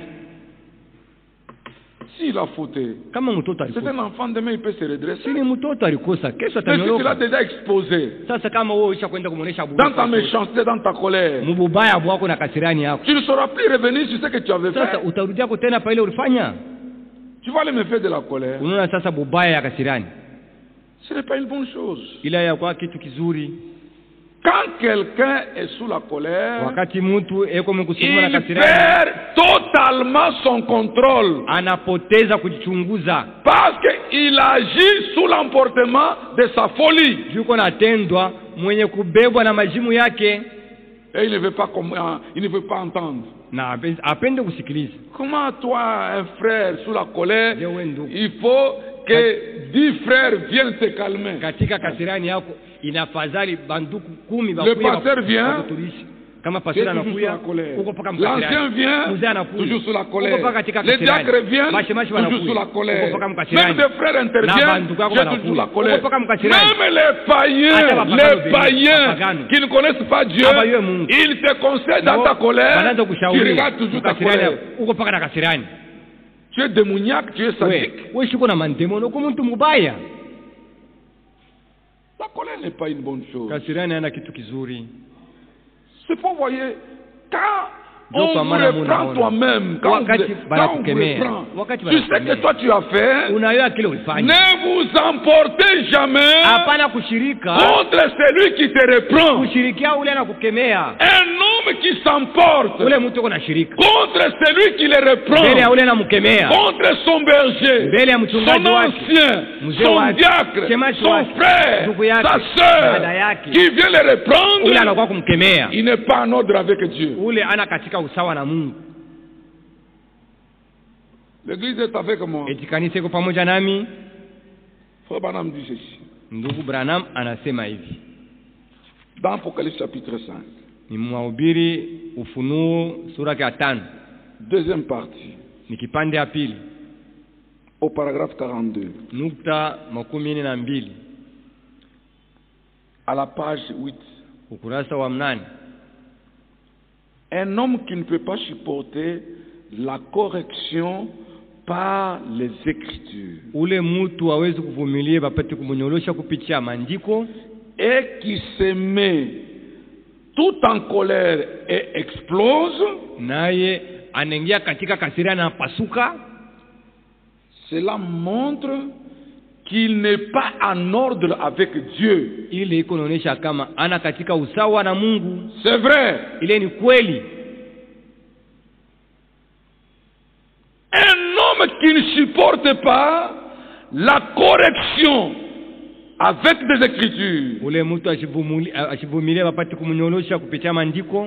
S'il a fauté, kama mtoto alikosa, c'est un enfant demain il peut se redresser. Si ni mtoto alikosa, kesho atanyoroka. Tu l'as déjà exposé. Sasa kama wewe ushakwenda kumuonesha bure. Dans ta méchanceté, dans ta colère. Mububaya bwako na kasirani yako. Tu ne sauras plus revenir sur ce que tu avais fait. Sasa utarudia kutena pale ulifanya. Tu vois les méfaits de la colère. Unaona sasa bubaya ya kasirani. Ce n'est pas une bonne chose. Ila ya kwa kitu kizuri. Quand quelqu'un est sous la colère, wakati mtu eko mkusukuma na il kasirani, perd totalement son contrôle. Anapoteza kujichunguza. Parce qu'il agit sous l'emportement de sa folie. Yuko natendwa mwenye kubebwa na majimu yake. Et il ne veut pas, il ne veut pas entendre. Na apende kusikiliza. Comment toi, un frère sous la colère, il faut que dix frères viennent te calmer. Katika kasirani yako inafadhali banduku kumi le pasteur vient, Kama pasteur anakuya uko paka mkasirani. L'ancien vient toujours sur la colère. Les diacres viennent toujours sur la colère. Même des frères interviennent toujours sur la colère. Même les païens, les païens qui ne connaissent pas Dieu, ils te conseillent dans ta colère. Tu regardes toujours ta colère. Tu es démoniaque, tu es sadique. La colère n'est pas une bonne chose. C'est pour voyez, quand on vous reprend toi-même, quand on vous reprend, tu sais que toi tu as fait, ne vous emportez jamais contre celui qui te reprend. Un homme qui s'emporte contre celui qui le reprend, contre son berger, son ancien, son diacre, son frère, sa soeur, qui vient le reprendre, il n'est pas en ordre avec Dieu. L'église est avec moi. Frère Branham dit ceci. Ndugu Branham anasema hivi. Dans Apocalypse chapitre cinq. Ni mhubiri Ufunuo sura ya tano. Deuxième partie. Ni kipande ya pili. Au paragraphe quarante-deux. Nukta makumi na mbili. À la page huit. Ukurasa wa mnane. Un homme qui ne peut pas supporter la correction par les Écritures. Ule mtu hawezi kuvumilia bapate kumunyorosha kupitia maandiko, et qui se met tout en colère et explose, naye anaingia katika kasira na pasuka. Cela montre qu'il n'est pas en ordre avec Dieu. Ile iko inaonyesha kama ana katika usawa na Mungu. C'est vrai. Ile ni kweli. Un homme qui ne supporte pas la correction avec des Écritures, ule mtu ashivumilia bapati kumunyorosha kupitia maandiko,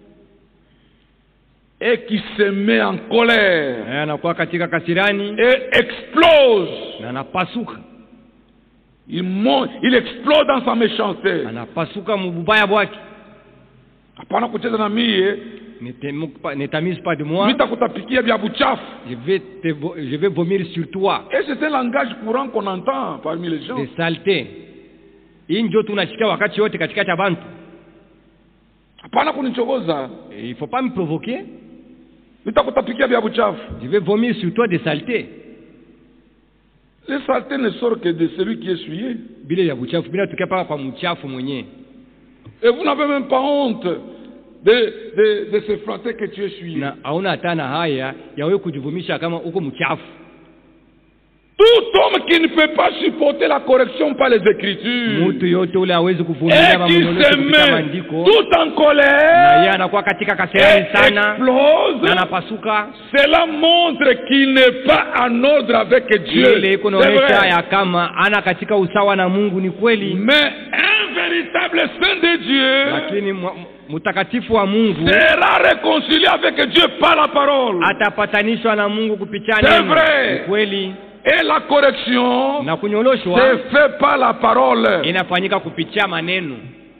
et qui se met en colère, anakuwa katika kasirani et explose, na anapasuka. Il monte, il explose dans sa méchanceté. Anapasuka mubaya bwake. Hapana kucheza na mie, n'étamise pas de moi. Nitakutapikia vya buchafu. Je vais te, je vais vomir sur toi. Et c'est un langage courant qu'on entend parmi les gens. De saleté. Hii ndio tunasikia wakati wote katikati ya bantu. Hapana kunichokoza. Il faut pas me provoquer. Nitakutapikia vya buchafu. Je vais vomir sur toi de saleté. Les saletés ne sortent que de celui qui est souillé. Bile ya buchafu bila tukapa kwa mchafu mwenyewe. Et vous n'avez même pas honte de de de se flatter que tu es souillé. Na hauna hata na haya ya wewe kujivumisha kama uko mchafu. Tout homme qui ne peut pas supporter la correction par les Écritures, mtu yote ule hawezi kuvumilia mamonyolezo kupitia maandiko, tout en colère, na yeye anakuwa katika kasirani sana, explose, na anapasuka. Cela montre qu'il n'est pas en ordre avec Dieu. Ile iko inaonyesha ya kama ana katika usawa na Mungu, ni kweli. Mais un véritable saint de Dieu, lakini mtakatifu wa Mungu sera réconcilié avec Dieu par la parole. Atapatanishwa na Mungu kupitia neno. Ni kweli. Et la correction na kunyoloshwa se fait par la parole. Inafanyika kupitia maneno.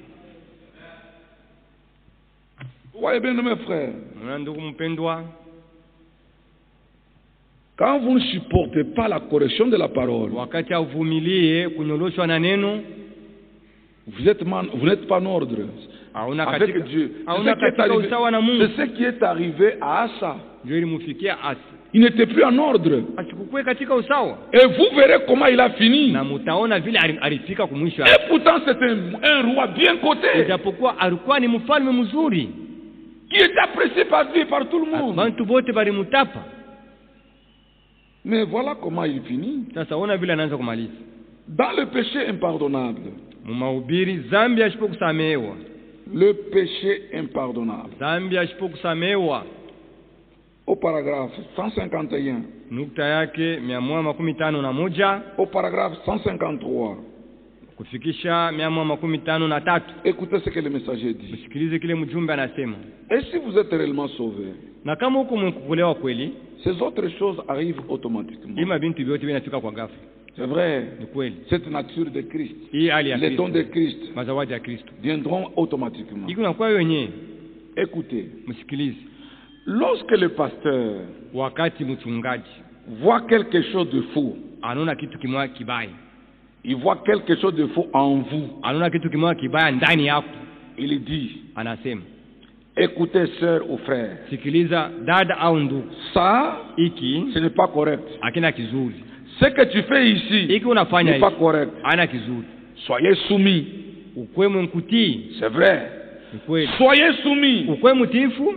Voyez bien mes frères. Ndugu mpendwa, quand vous ne supportez pas la correction de la parole, wakati uvumilie kunyoloshwa na neno, vous êtes man, vous n'êtes pas en ordre avec Dieu. C'est ce qui est arrivé à Asa. Il n'était plus en ordre. Et vous verrez comment il a fini. Et pourtant c'était un, un roi bien coté, qui était apprécié par Dieu et par tout le monde. Mais voilà comment il finit. Dans le péché impardonnable. Le péché impardonnable. Au paragraphe cent cinquante et un. Au paragraphe cent cinquante-trois. Écoutez ce que le messager dit. Et si vous êtes réellement sauvé, ces autres choses arrivent automatiquement. C'est vrai. Cette nature de Christ, les dons de Christ viendront automatiquement. Écoutez. Msikilize. Lorsque le pasteur wakati mchungaji voit quelque chose de faux, anaona kitu kimoja kibaya, il voit quelque chose de faux en vous, anaona kitu kimoja kibaya ndani yako, il dit, anasema, écoutez sœur ou frère, sikiliza dada au ndugu, ça iki ce n'est pas correct, akina kizuri, ce que tu fais ici iki unafanya n'est pas correct, ana kizuri, soyez soumis, ukwe mkutii, c'est vrai, ukweli, soyez soumis, ukwe mtiifu,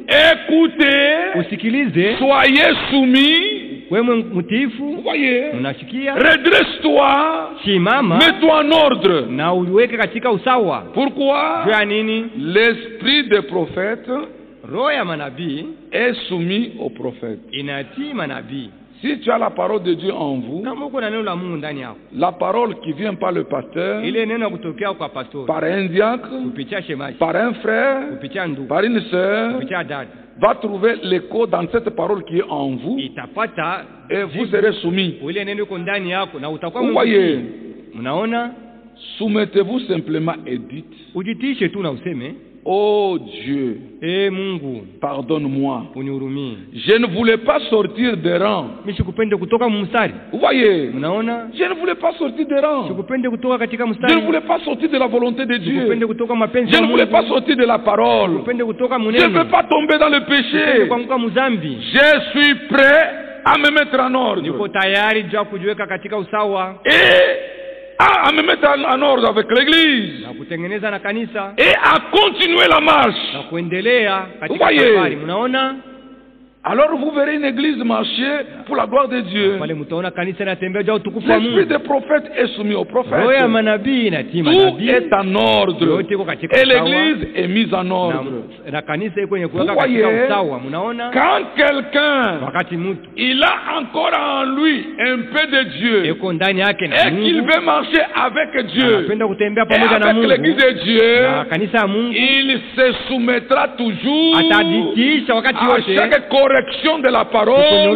écoutez, usikilize, soyez soumis, ukwe mtiifu, vous voyez, unasikia, redresse-toi, simama, mets-toi en ordre, na uweke katika usawa. Pourquoi? Jua nini? L'esprit des prophètes roho ya manabii est soumis aux prophètes. inatii manabii. Si tu as la parole de Dieu en vous, kama uko na neno la Mungu ndani yako, la parole qui vient par le pasteur, ile neno kutokea kwa pastor, par un diacre, kupitia shemaji, par un frère, kupitia ndugu, par une sœur, kupitia dada, va trouver l'écho dans cette parole qui est en vous, itapata et vous serez soumis. ile neno iko ndani yako na utakuwa Vous voyez, mnaona, soumettez-vous simplement et dites, ujitishe tu na useme, oh Dieu, eh Mungu, pardonne-moi. unihurumie. Je ne voulais pas sortir des rangs. Mimi sikupende kutoka mstari. Vous voyez? Mnaona? Je ne voulais pas sortir des rangs. Sikupende kutoka katika mstari. Je ne voulais pas sortir de la volonté de Dieu. Sikupende kutoka mapenzi ya Je ne Mungu. voulais pas sortir de la parole. Sikupende kutoka Je muneno. ne veux pas tomber dans le péché. Sikupende kuanguka mzambi. Je suis prêt à me mettre en ordre. Niko tayari jua kujiweka katika usawa. Et à me mettre en ordre avec l'église. Na kutengeneza na kanisa. Et à continuer la marche. Na kuendelea katika safari. Mnaona? Alors vous verrez une église marcher pour la gloire de Dieu. Pale mtaona kanisa linatembea juu utukufu wa Mungu. L'esprit des prophètes est soumis aux prophètes. Roho ya manabii inatii manabii. Tout est en ordre. Et l'église est mise en ordre. Na kanisa iko kwenye kuweka katika usawa. Mnaona? Quand quelqu'un wakati mtu il a encore en lui un peu de Dieu. Iko ndani yake na Mungu. Et qu'il veut marcher avec Dieu. Anapenda kutembea pamoja na Mungu. Avec l'église de Dieu. Na kanisa ya Mungu. Il se soumettra toujours. Atajitisha wakati wote. À chaque correction de la parole,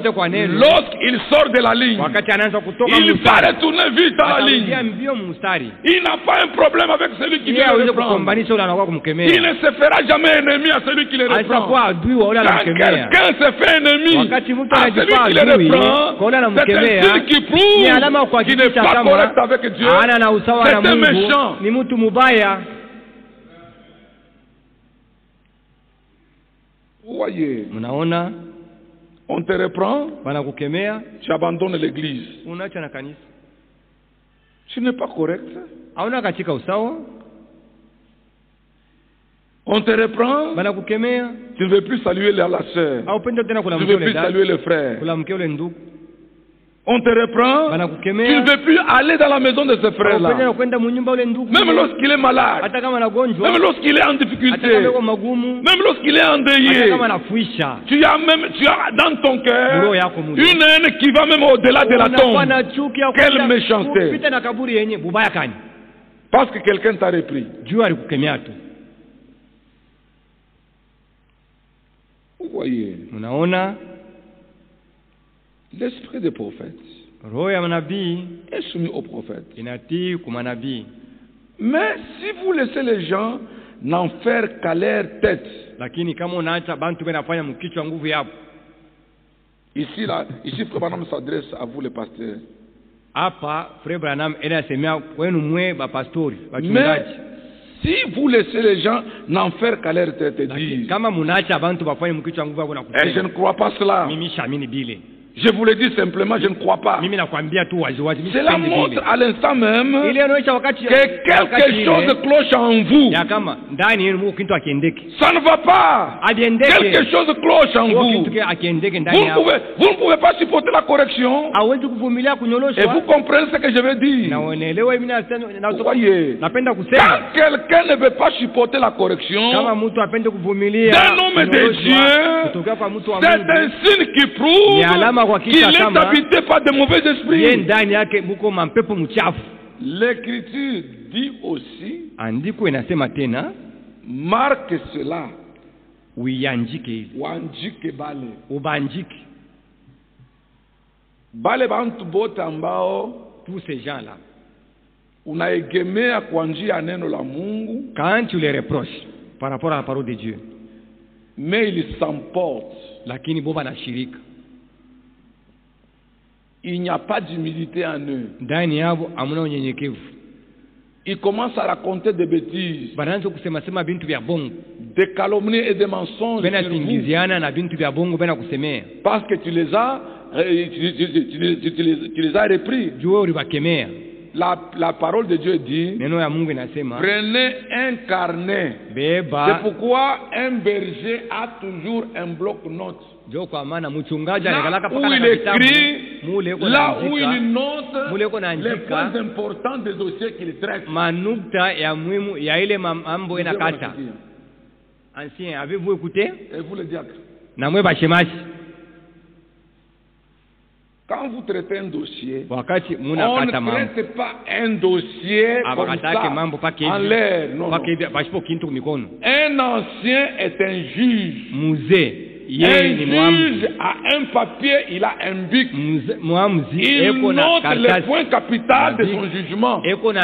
lorsqu'il sort de la ligne, il va retourner vite dans la ligne. Il n'a pas un problème avec celui qui vient le reprendre. Il ne se fera jamais ennemi à celui qui le reprend. Quand quelqu'un se fait ennemi à celui qui le reprend, c'est un signe qui prouve qu'il n'est pas correct avec Dieu. C'est un méchant. Vous voyez, on te reprend, tu abandonnes l'église. Tu n'es pas correct. On te reprend, tu ne veux plus saluer la sœur, tu ne veux plus saluer le frère. On te reprend, tu ne veux plus aller dans la maison de ce frère-là. Même lorsqu'il est malade, même lorsqu'il est en difficulté, même lorsqu'il est endeuillé, tu as même tu as dans ton cœur une haine qui va même au-delà de la tombe. Quelle méchanceté! Parce que quelqu'un t'a repris. Vous voyez, l'esprit des prophètes est soumis aux prophètes. Mais si vous laissez les gens n'en faire qu'à leur tête, ici, là, ici, Frère Branham s'adresse à vous, les pasteurs. Mais si vous laissez les gens n'en faire qu'à leur tête, disent, et je ne crois pas cela. Je vous le dis simplement, je ne crois pas. Cela montre à l'instant même que quelque chose cloche en vous. Ça ne va pas. Quelque chose cloche en vous. Vous ne pouvez, vous ne pouvez pas supporter la correction. Et vous comprenez ce que je veux dire. Vous voyez, quand quelqu'un ne veut pas supporter la correction d'un homme de Dieu, c'est un signe qui prouve qu'il est habité par de mauvais esprits. L'écriture dit aussi, marque cela, uanjike bale bale bantu bote ambao tous ces gens là unaegemea kwa njia ya neno la Mungu, quand tu les reproches par rapport à la parole de Dieu, mais ils s'emportent. Lakini boba na shirika. Il n'y a pas d'humilité en eux. Ndani yao hamna unyenyekevu. Ils commencent à raconter des bêtises, banaanza kusema sema bintu vya bongo, des calomnies et des mensonges bena sur vous, singiziana na bintu vya bongo bena kusemea parce que tu les as euh, tu, tu, tu, tu, tu, les, tu les as repris. Jua ulibakemea. La, la parole de Dieu dit, neno ya Mungu inasema, prenez un carnet. Beba. C'est pourquoi un berger a toujours un bloc-notes. Là où il écrit, là où il note les points importants des dossiers qu'il traite. Ancien, avez-vous écouté? Et vous le diacre. Quand vous traitez un dossier, on ne traite pas un dossier comme ça, en l'air. Non, non. Un ancien est un juge. Un juge a un papier, il a un bic. Il note les points capitaux de son jugement.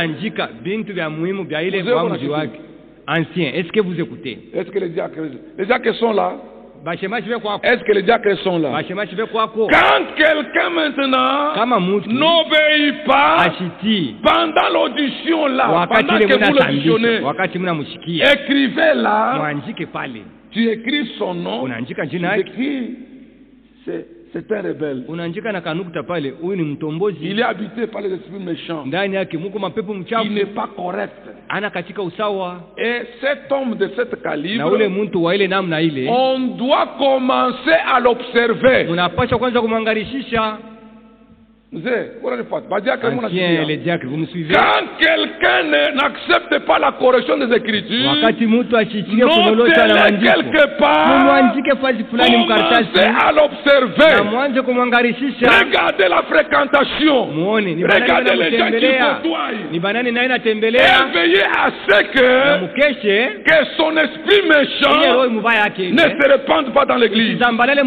Ancien, est-ce que vous écoutez? Est-ce que les diacres, les diacres sont là? Est-ce que les diacres sont là? Quand quelqu'un maintenant n'obéit pas pendant l'audition là, pendant que vous l'auditionnez, écrivez là, tu écris son nom, tu écris, c'est un rebelle. Il est habité par les esprits méchants. Il n'est pas correct. Et cet homme de cet calibre, on doit commencer à l'observer. Ancien, les diacres, vous me suivez? Quand quelqu'un n'accepte pas la correction des Écritures, notez-le quelque part, commencez à l'observer. Regardez la fréquentation, regardez les gens qui côtoient, et veillez à ce que, que son esprit méchant ne se répande pas dans l'église.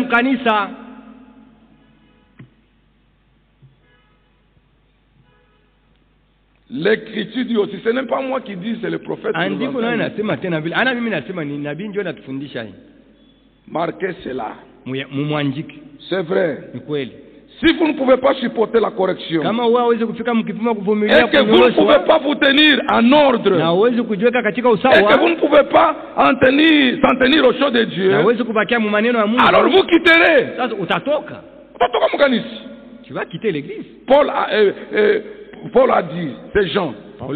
L'écriture dit aussi, ce n'est pas moi qui dis, c'est le prophète. Marquez cela. C'est vrai. Si vous ne pouvez pas supporter la correction, et que vous ne pouvez pas vous tenir en ordre, et que vous ne pouvez pas en tenir, s'en tenir au chaud de Dieu, alors vous quitterez. Tu vas quitter l'église. Paul a... Euh, euh, Paul a dit, c'est Jean.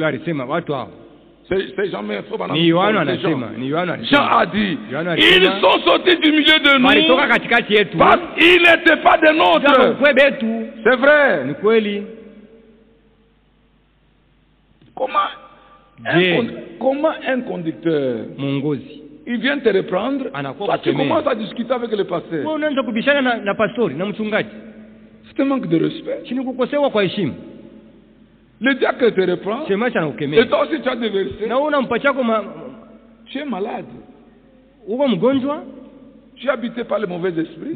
C'est Jean, mais Jean a dit, ils sont sortis du milieu de nous parce qu'ils n'étaient pas des nôtres. C'est vrai. Comment un, comment un conducteur, il vient te reprendre, toi tu commences à discuter avec le pasteur. C'est un manque de respect. Le diacre te reprend, et toi aussi tu as des versets. Tu es malade. Tu es habité par le mauvais esprit.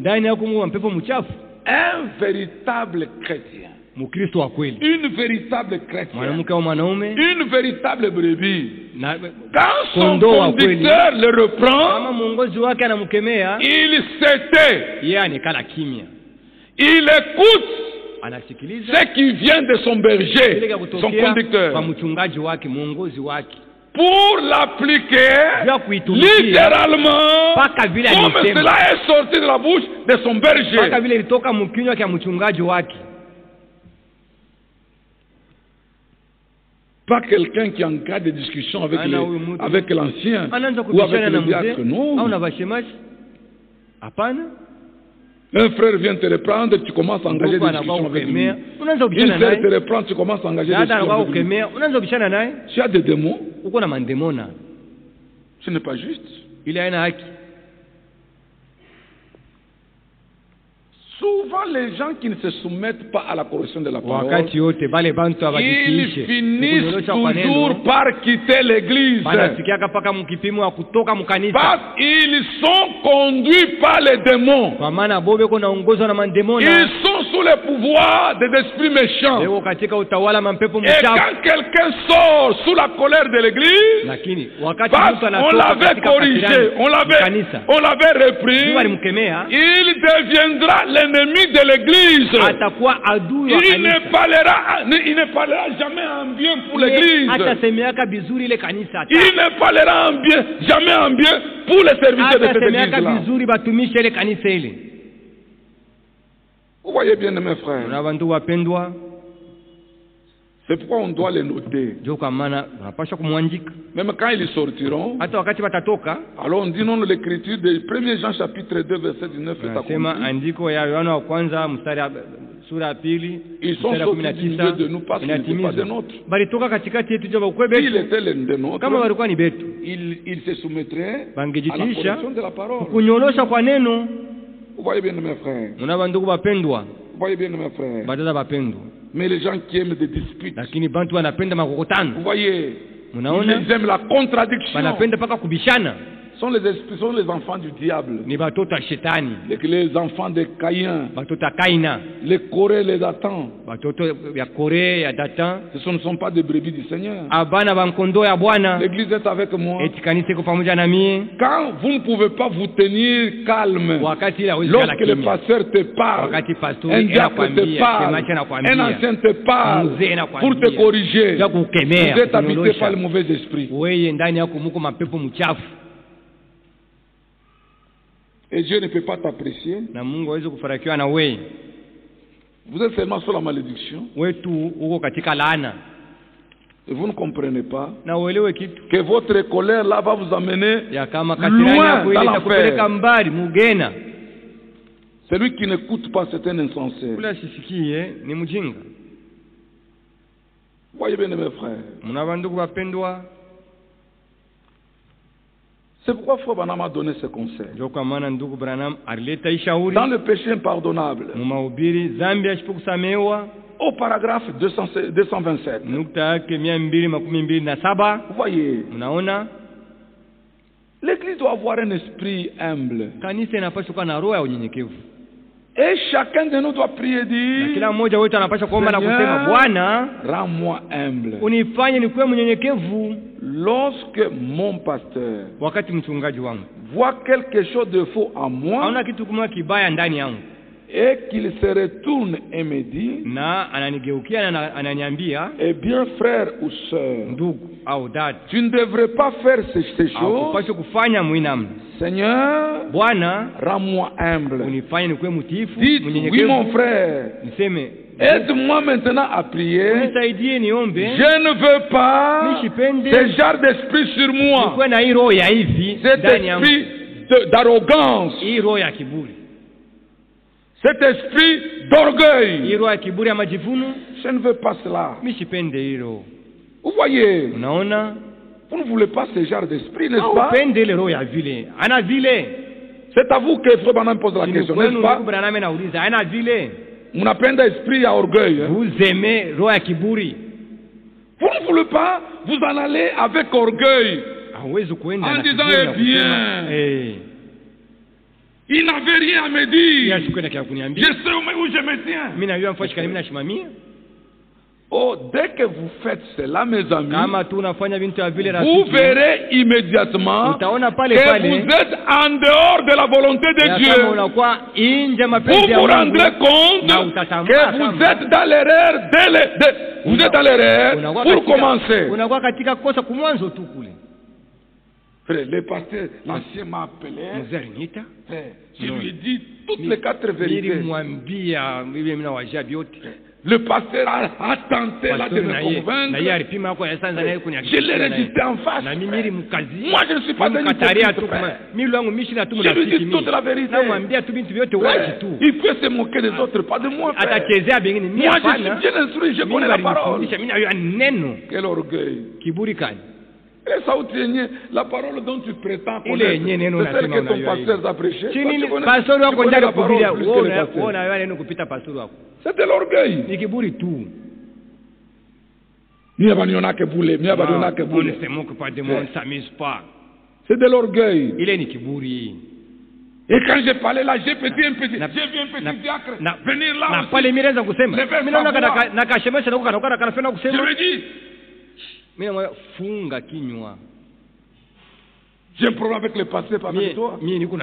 Un véritable chrétien, une véritable chrétienne, une véritable brebis, quand son conducteur le reprend, il s'était, il écoute ce qui vient de son berger, son conducteur, pour l'appliquer littéralement comme cela est sorti de la bouche de son berger. Pas quelqu'un qui encadre des discussions avec l'ancien ou avec le diacre, non. Un frère vient te reprendre, tu commences à engager des discussions avec lui. Une sœur te reprend, tu commences à engager des discussions avec lui. Tu as des démons. Ce n'est pas juste. Souvent, les gens qui ne se soumettent pas à la correction de la parole, ils finissent toujours par quitter l'église. Parce qu'ils sont conduits par les démons. Ils sont sous les pouvoirs des esprits méchants. leo katika utawala mampepo Et quand mchafu. quelqu'un sort sous la colère de l'église, Lakini wakati parce mtu on anatoka l'avait katika corrigé, kasirani on l'avait, kanisa, on l'avait repris, Mungu alimkemea, il deviendra l'ennemi de l'église. atakuwa adui wa Il ne kanisa. parlera, il ne parlera jamais en bien pour l'église. Atasemeaka vizuri ile kanisa. Il ne parlera en bien, jamais en bien pour les serviteurs de cette Atasemeaka église-là. vizuri batumisha ile kanisa ile. Vous voyez bien, mes frères. Na bantu wapendwa, C'est pourquoi on doit les noter. ndio kwa maana tunapaswa kumwandika. Même quand ils sortiront, Hata wakati watatoka, alors on dit non, l'écriture de premier Jean chapitre deux verset dix-neuf est nasema accomplie. andiko ya Yohana wa kwanza mstari ya- sura ya pili Ils sont mstari ya kumi na sortis du tisa milieu de nous parce qu'ils n'étaient pas inatimizwa. des nôtres. Balitoka katikati yetu ndio bakwe S'il betu. était l'un des nôtres, Kama walikuwa ni betu, il, il se soumettrait à la bangejitiisha correction de la parole. kunyorosha kwa neno. Vous voyez bien, mes frères. Muna bandugu bapendwa, Vous voyez bien, mes frères. badada bapendwa. Mais les gens qui aiment des disputes, Lakini bantu wanapenda vous makokotano. voyez, Munaona? ils aiment la contradiction. Wanapenda paka kubishana. Ce sont les esprits, sont les enfants du diable. Ni batoto wa shetani, Les, les enfants de Caïn, batoto ya Kaina, les Corées, les Datans. batoto ya Kore, ya Datan, Ce ne sont pas des brebis du Seigneur. abana ba mkondo ya Bwana. L'église est avec moi. Eti kanisa iko pamoja na mie. Quand vous ne pouvez pas vous tenir calme, Wakati ile hawezi kala lorsque le kimya. pasteur te parle, Wakati pastori un diable anakuambia, te parle, semaji anakuambia, un ancien te parle, mzee anakuambia, pour te corriger, ya kukemea, vous êtes habité kunyorosha. par le mauvais esprit. Wewe ndani yako muko mapepo mchafu Et Dieu ne peut pas t'apprécier. na Mungu hawezi kufarikiwa na wewe. Vous êtes seulement sur la malédiction. Wewe tu uko katika laana Et vous ne comprenez pas na uelewe kitu que votre colère là va vous amener ya kama kasirani loin yako ile dans itakupeleka l'enfer. mbali mugena. Celui qui n'écoute pas, c'est un insensé. Kula sisikie ni mjinga. Voyez bien, mes frères. Muna bandugu bapendwa, C'est pourquoi Frère Branham a donné ce conseil. ndio kwa maana ndugu Branham alileta ishauri Dans le péché impardonnable, mu mahubiri zambi asipokusamehewa, au paragraphe deux cent vingt-sept, nukta yake mia mbili makumi mbili na saba. vous voyez, Mnaona, l'église doit avoir un esprit humble. kanisa inapaswa kuwa na roho ya unyenyekevu, Et chacun de nous doit prier et na dire, kila mmoja wetu anapaswa kuomba na Seigneur, kusema, Bwana rends-moi humble. unifanye nikuwe mnyenyekevu. Lorsque mon pasteur Wakati mchungaji wangu voit quelque chose de faux en moi haona kitu kimoja kibaya ndani yangu et qu'il se retourne et me dit, na ananigeukia na ananiambia, eh bien frère ou sœur, ndugu au dada, tu ne devrais pas faire ces, ces choses. haupaswi kufanya mwinamna. Seigneur, Bwana rends-moi humble. unifanye nikuwe mtiifu, Dites, oui mnyenyekevu. mon frère, Niseme, aide-moi maintenant à prier. unisaidie niombe, Je ne veux pas nishipende ce genre d'esprit sur moi, nikuwe na hii roho ya hivi cet ndani yangu, esprit de- d'arrogance, hii roho ya kiburi, cet esprit d'orgueil. hii roho ya kiburi ya majivuno. Je ne veux pas cela. Mishipende hii roho. Vous voyez, Unaona, vous ne voulez pas ce genre d'esprit, n'est-ce pas? upende ile roho ya vile, ana vile. C'est à vous que Frère Branham pose la Ni question, kwenu n'est-ce pas? ndugu Branham anauliza, ana vile. Mnapenda esprit à orgueil. Hein? Vous aimez roho ya kiburi. Vous ne voulez pas vous en aller avec orgueil Hauwezi kuenda en na disant, kiburi eh na bien, kusema, eh, il n'avait rien à me yeye dire. asikwenda kia Je kuniambia. sais où je me tiens. Mimi najua mfashikani, mimi nashimamia. Oh, dès que vous faites cela, mes amis, Kama tu unafanya vitu ya vile vous rafiki, verrez immédiatement utaona pale que pale vous êtes en dehors de la volonté de ya kama Dieu. unakuwa nje Vous mapenzi ya vous Mungu. rendrez compte Na utatambua que vous kama êtes dans l'erreur dès le- dès- vous êtes dans l'erreur unakuwa pour katika- commencer. unakuwa katika kosa kumwanzo tu kule. Frère, le pasteur, l'ancien m'a appelé. Mzee aliniita, Frère, je Non. lui ai dit toutes les quatre vérités. nilimwambia mimi mimi nawajia vyote. Le pasteur a, a tenté là de Pastori me na yeye na yeye convaincre. alipima kwa yasanza naye Je l'ai kunihakikishia naye. résisté en face. Na mimi nilimkazia. Moi, je ne suis pas un Nimkataria hypocrite, tu frère. kama mimi langu mishi na tu Je lui mnafiki dis mimi. toute la vérité. Namwambia tu vitu vyote wazi Frère, tu. il peut se moquer des autres, pas de moi. frère. Atachezea bengine mimi Moi, je suis hapana. bien instruit, je Mimi connais la parole. walinifundisha mimi najua neno. Quel orgueil. Kiburi kani. Et ça, la parole dont tu prétends Ile connaître, yenyewe neno c'est celle unasema que ton unajua pasteur hiyo. t'a prêché. Chini Toi, tu connais- pastori tu wako connais njia la parole kuhubiria plus que le wewe pasteur. wewe unajua neno kupita pastori wako. C'est de l'orgueil. Ni kiburi tu. Mia banionake bule, mia banionake On bule. ne se moque pas de moi, on ne s'amuse pas. C'est de l'orgueil. Ile ni kiburi. Et quand j'ai parlé là, j'ai petit un petit, j'ai vu un petit diacre venir là aussi. Je lui dis, j'ai un problème avec le passé parmi toi.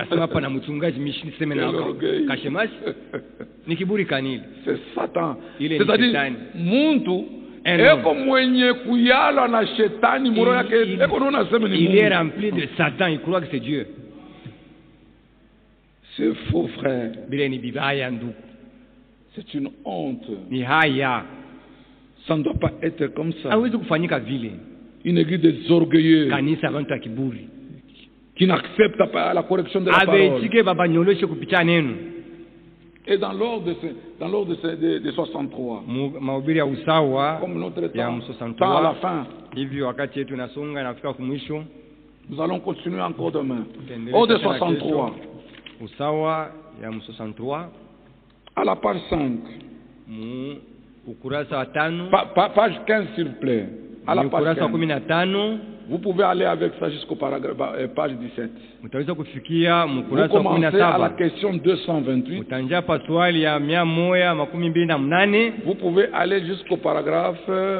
C'est Satan. C'est-à-dire, Muntu, il est rempli de Satan, il croit que c'est Dieu. C'est faux, frère. C'est une honte. Ça ne doit pas être comme ça. Une église des orgueilleux qui n'accepte pas la correction de la parole. Et dans l'ordre de, dans l'ordre de, de, de soixante-trois, comme notre temps, temps à la fin, nous allons continuer encore demain. Ordre de soixante-trois. À la page cinq. Pa, pa, page quinze, s'il vous plaît. À la page quinze. Vous pouvez aller avec ça jusqu'au paragraphe, euh, page dix-sept. Vous commencez à la question deux cent vingt-huit. Vous pouvez aller jusqu'au paragraphe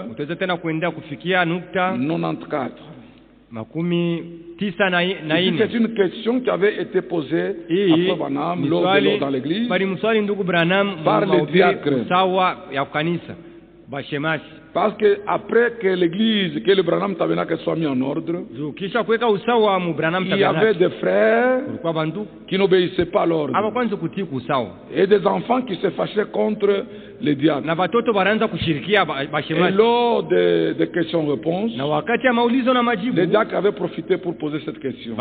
quatre-vingt-quatorze. C'est une question qui avait été posée à Frère Branham lors de l'ordre dans l'église par les diacres. Parce que après que l'église, que le Branham Tabernacle soit mis en ordre, il y avait des frères qui n'obéissaient pas à l'ordre et des enfants qui se fâchaient contre les diacres. Et lors des, des questions-réponses, les diacres avaient profité pour poser cette question.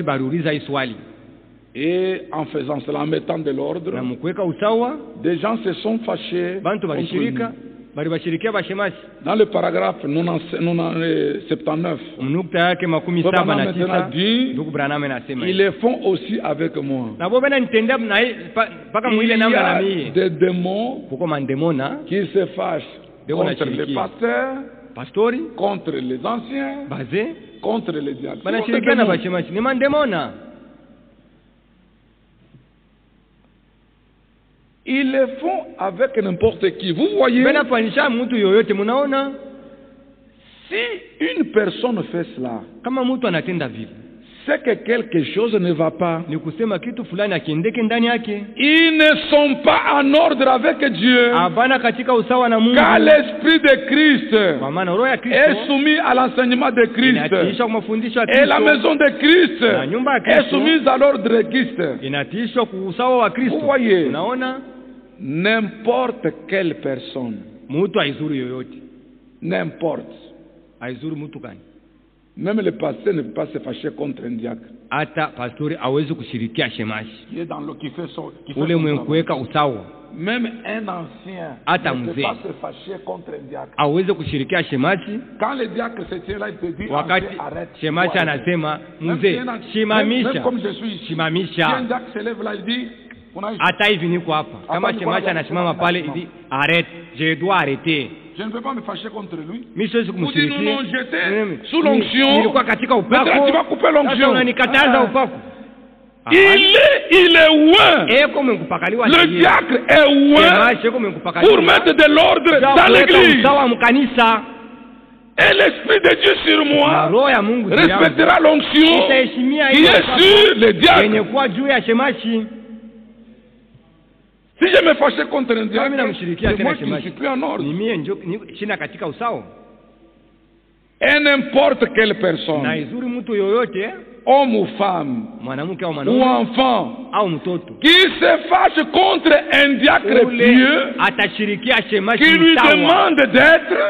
Et en faisant cela, en mettant de l'ordre, des gens se sont fâchés contre lui. Dans le paragraphe soixante-dix-neuf, maintenant dit, ils le font aussi avec moi. Il y a des démons qui se fâchent contre les pasteurs, contre les anciens, contre les diacres. Ils le font avec n'importe qui. Vous voyez, si une personne fait cela, c'est que quelque chose ne va pas. Ils ne sont pas en ordre avec Dieu. Car l'esprit de Christ est soumis à l'enseignement de Christ. Et la maison de Christ est soumise à l'ordre de Christ. Vous voyez, n'importe quelle personne, n'importe, même le pasteur ne peut pas se fâcher contre un diacre qui est dans le, qui fait son, qui fait son travail. Même un ancien ne peut pas se fâcher contre un diacre. Quand le diacre se tient là, il te dit arrête. Même, même, même comme je suis ici, si un diacre se lève là, il dit hata hivi niko hapa, kama shemashi anasimama pale hivi, arrête, je dois arrêter. Je ne peux pas me fâcher contre lui. Mimi siwezi kumshiriki. Non, non, j'étais sous l'onction. Nilikuwa katika upako. Maintenant tu vas couper l'onction. Unanikataza upako. Il est, il est loin. Le diacre est loin pour mettre de l'ordre dans l'église. Et l'Esprit de Dieu sur moi respectera l'onction qui est sur le diacre. Si je me fâchais contre un diacre, c'est moi qui ne suis plus en ordre. Et n'importe quelle personne, homme ou femme, ou enfant, qui se fâche contre un diacre pieux, qui lui demande d'être,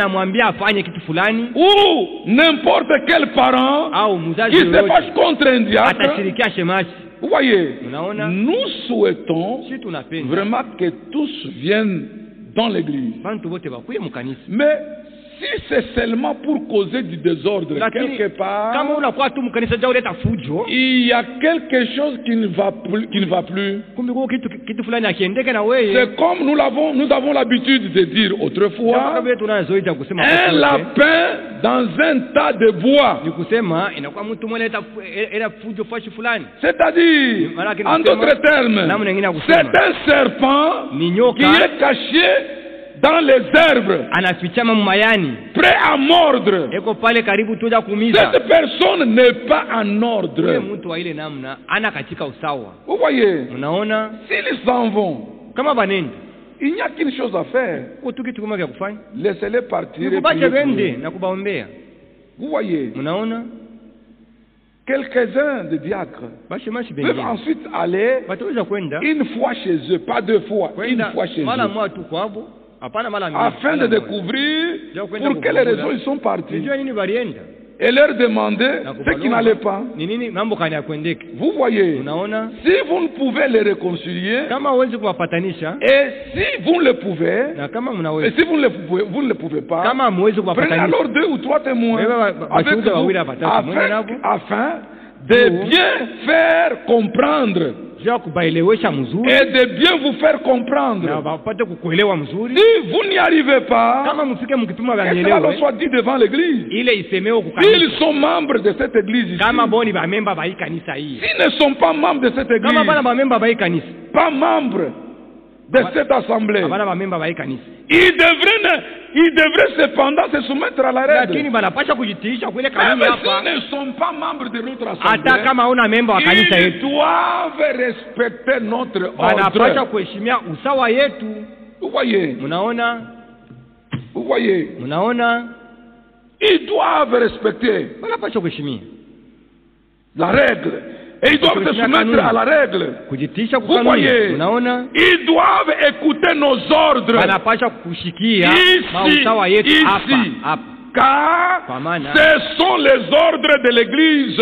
ou n'importe quel parent, qui se fâche contre un diacre. Vous voyez, nous souhaitons vraiment que tous viennent dans l'église. Mais si c'est seulement pour causer du désordre quelque part, il y a quelque chose qui ne va plus. Qui ne va plus. C'est comme nous l'avons, nous avons l'habitude de dire autrefois, un lapin dans un tas de bois. C'est-à-dire, en d'autres termes, c'est un serpent qui est caché dans les herbes, prêt à mordre. Cette personne n'est pas en ordre. Vous voyez, s'ils s'en vont, il n'y a qu'une chose à faire. Laissez-les partir. Vous voyez, quelques-uns de diacres peuvent ensuite aller une fois chez eux, pas deux fois, une fois chez eux, afin de découvrir pour quelles raisons ils sont partis et leur demander ce qui n'allait pas. Vous voyez, si vous ne pouvez les réconcilier, et si vous le pouvez, et si vous ne le pouvez, vous ne le pouvez pas, prenez alors deux ou trois témoins avec vous, afin, afin de bien faire comprendre et de bien vous faire comprendre. Si vous n'y arrivez pas, que cela soit dit devant l'église. Ils sont membres de cette église ici. S'ils ne sont pas membres de cette église, pas membres de cette assemblée, ils devraient, ils devraient cependant se soumettre à la règle. Même s'ils ne sont pas membres de notre assemblée, ils doivent respecter notre ordre. Vous voyez, vous voyez, ils doivent respecter la règle. Et ils doivent se soumettre à la règle. Vous voyez, ils doivent écouter nos ordres. Ici, ici, car ce sont les ordres de l'église.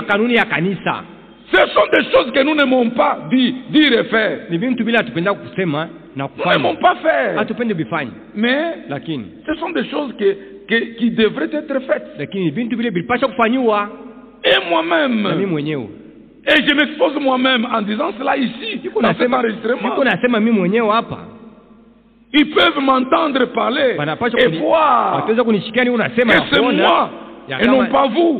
Ce sont des choses que nous n'aimons pas dire, dire et faire. Nous n'aimons pas faire. Mais ce sont des choses qui, qui, qui devraient être faites. Et moi-même, et je m'expose moi-même en disant cela ici, dans cet enregistrement. Ils peuvent m'entendre parler et voir que c'est moi et non pas vous.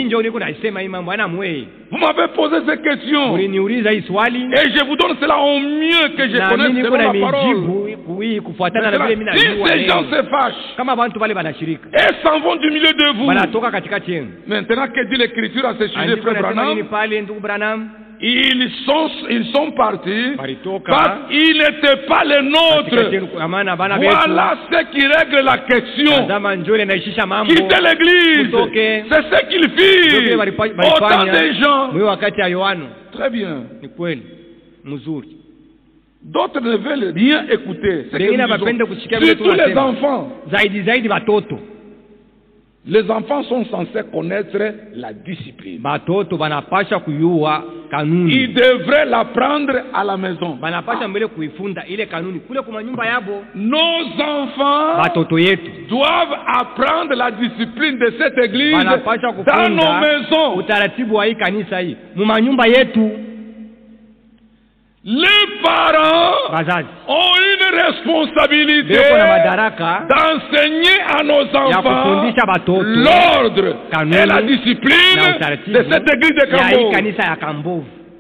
Vous m'avez posé ces questions et je vous donne cela au mieux que je connais selon la parole. Si ces gens se fâchent et s'en vont du milieu de vous, maintenant que dit l'Écriture à ce sujet, frère Branham? Ils sont, ils sont partis parce qu'ils n'étaient pas les nôtres. Voilà ce qui règle la question. Quitter l'église, c'est ce qu'ils firent. Autant de gens. Très bien. D'autres ne veulent rien écouter. Surtout les enfants. Les enfants sont censés connaître la discipline. Ils devraient l'apprendre à la maison. Nos enfants doivent apprendre la discipline de cette église dans nos maisons. Les parents ont une responsabilité d'enseigner à nos enfants l'ordre et la discipline de cette église de Kambo.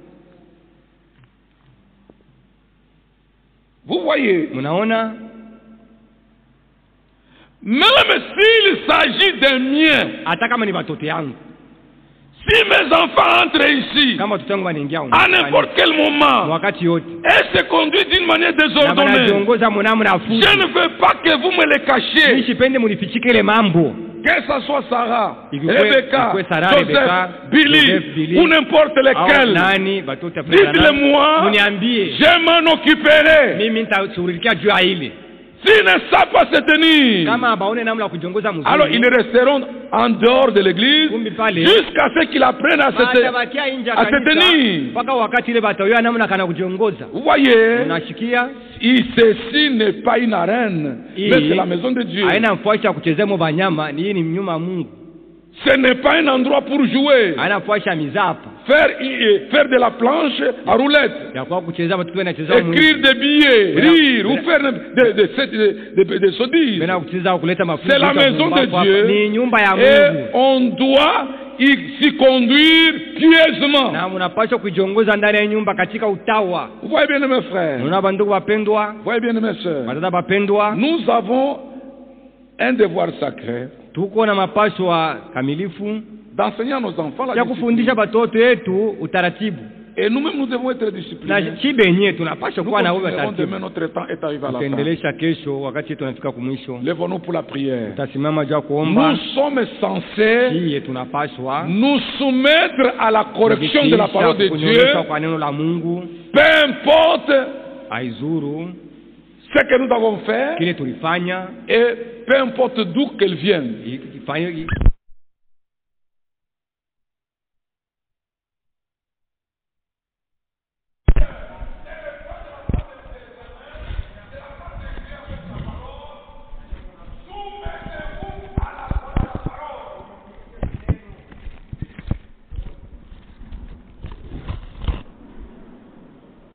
Vous voyez, même s'il s'agit d'un mien, si mes enfants entrent ici, à n'importe quel moment, et se conduisent d'une manière désordonnée, je ne veux pas que vous me les cachiez. Que ce soit Sarah, Rebecca, Joseph, Billy, ou n'importe lequel, dites-le moi, je m'en occuperai. S'ils ne savent pas se tenir, alors ils resteront en dehors de l'église jusqu'à ce qu'ils apprennent à se, à se tenir. Vous voyez, ceci n'est pas une arène, mais c'est la maison de Dieu. Ce n'est pas un endroit pour jouer. Faire, faire de la planche à roulette. Écrire des billets, rire ou faire des de, de, de, de sottises. C'est la maison de Dieu. Et on doit s'y conduire pieusement. Vous voyez bien mes frères. Vous voyez bien mes sœurs. Nous avons un devoir sacré d'enseigner à nos enfants la discipline. Et nous-mêmes nous devons être disciplinés. Nous demain notre temps est arrivé à la fin. Lèvons-nous pour la prière. Nous sommes censés nous soumettre à la correction de la parole de Dieu. Peu importe ce que nous avons fait et peu importe d'où qu'elle vienne.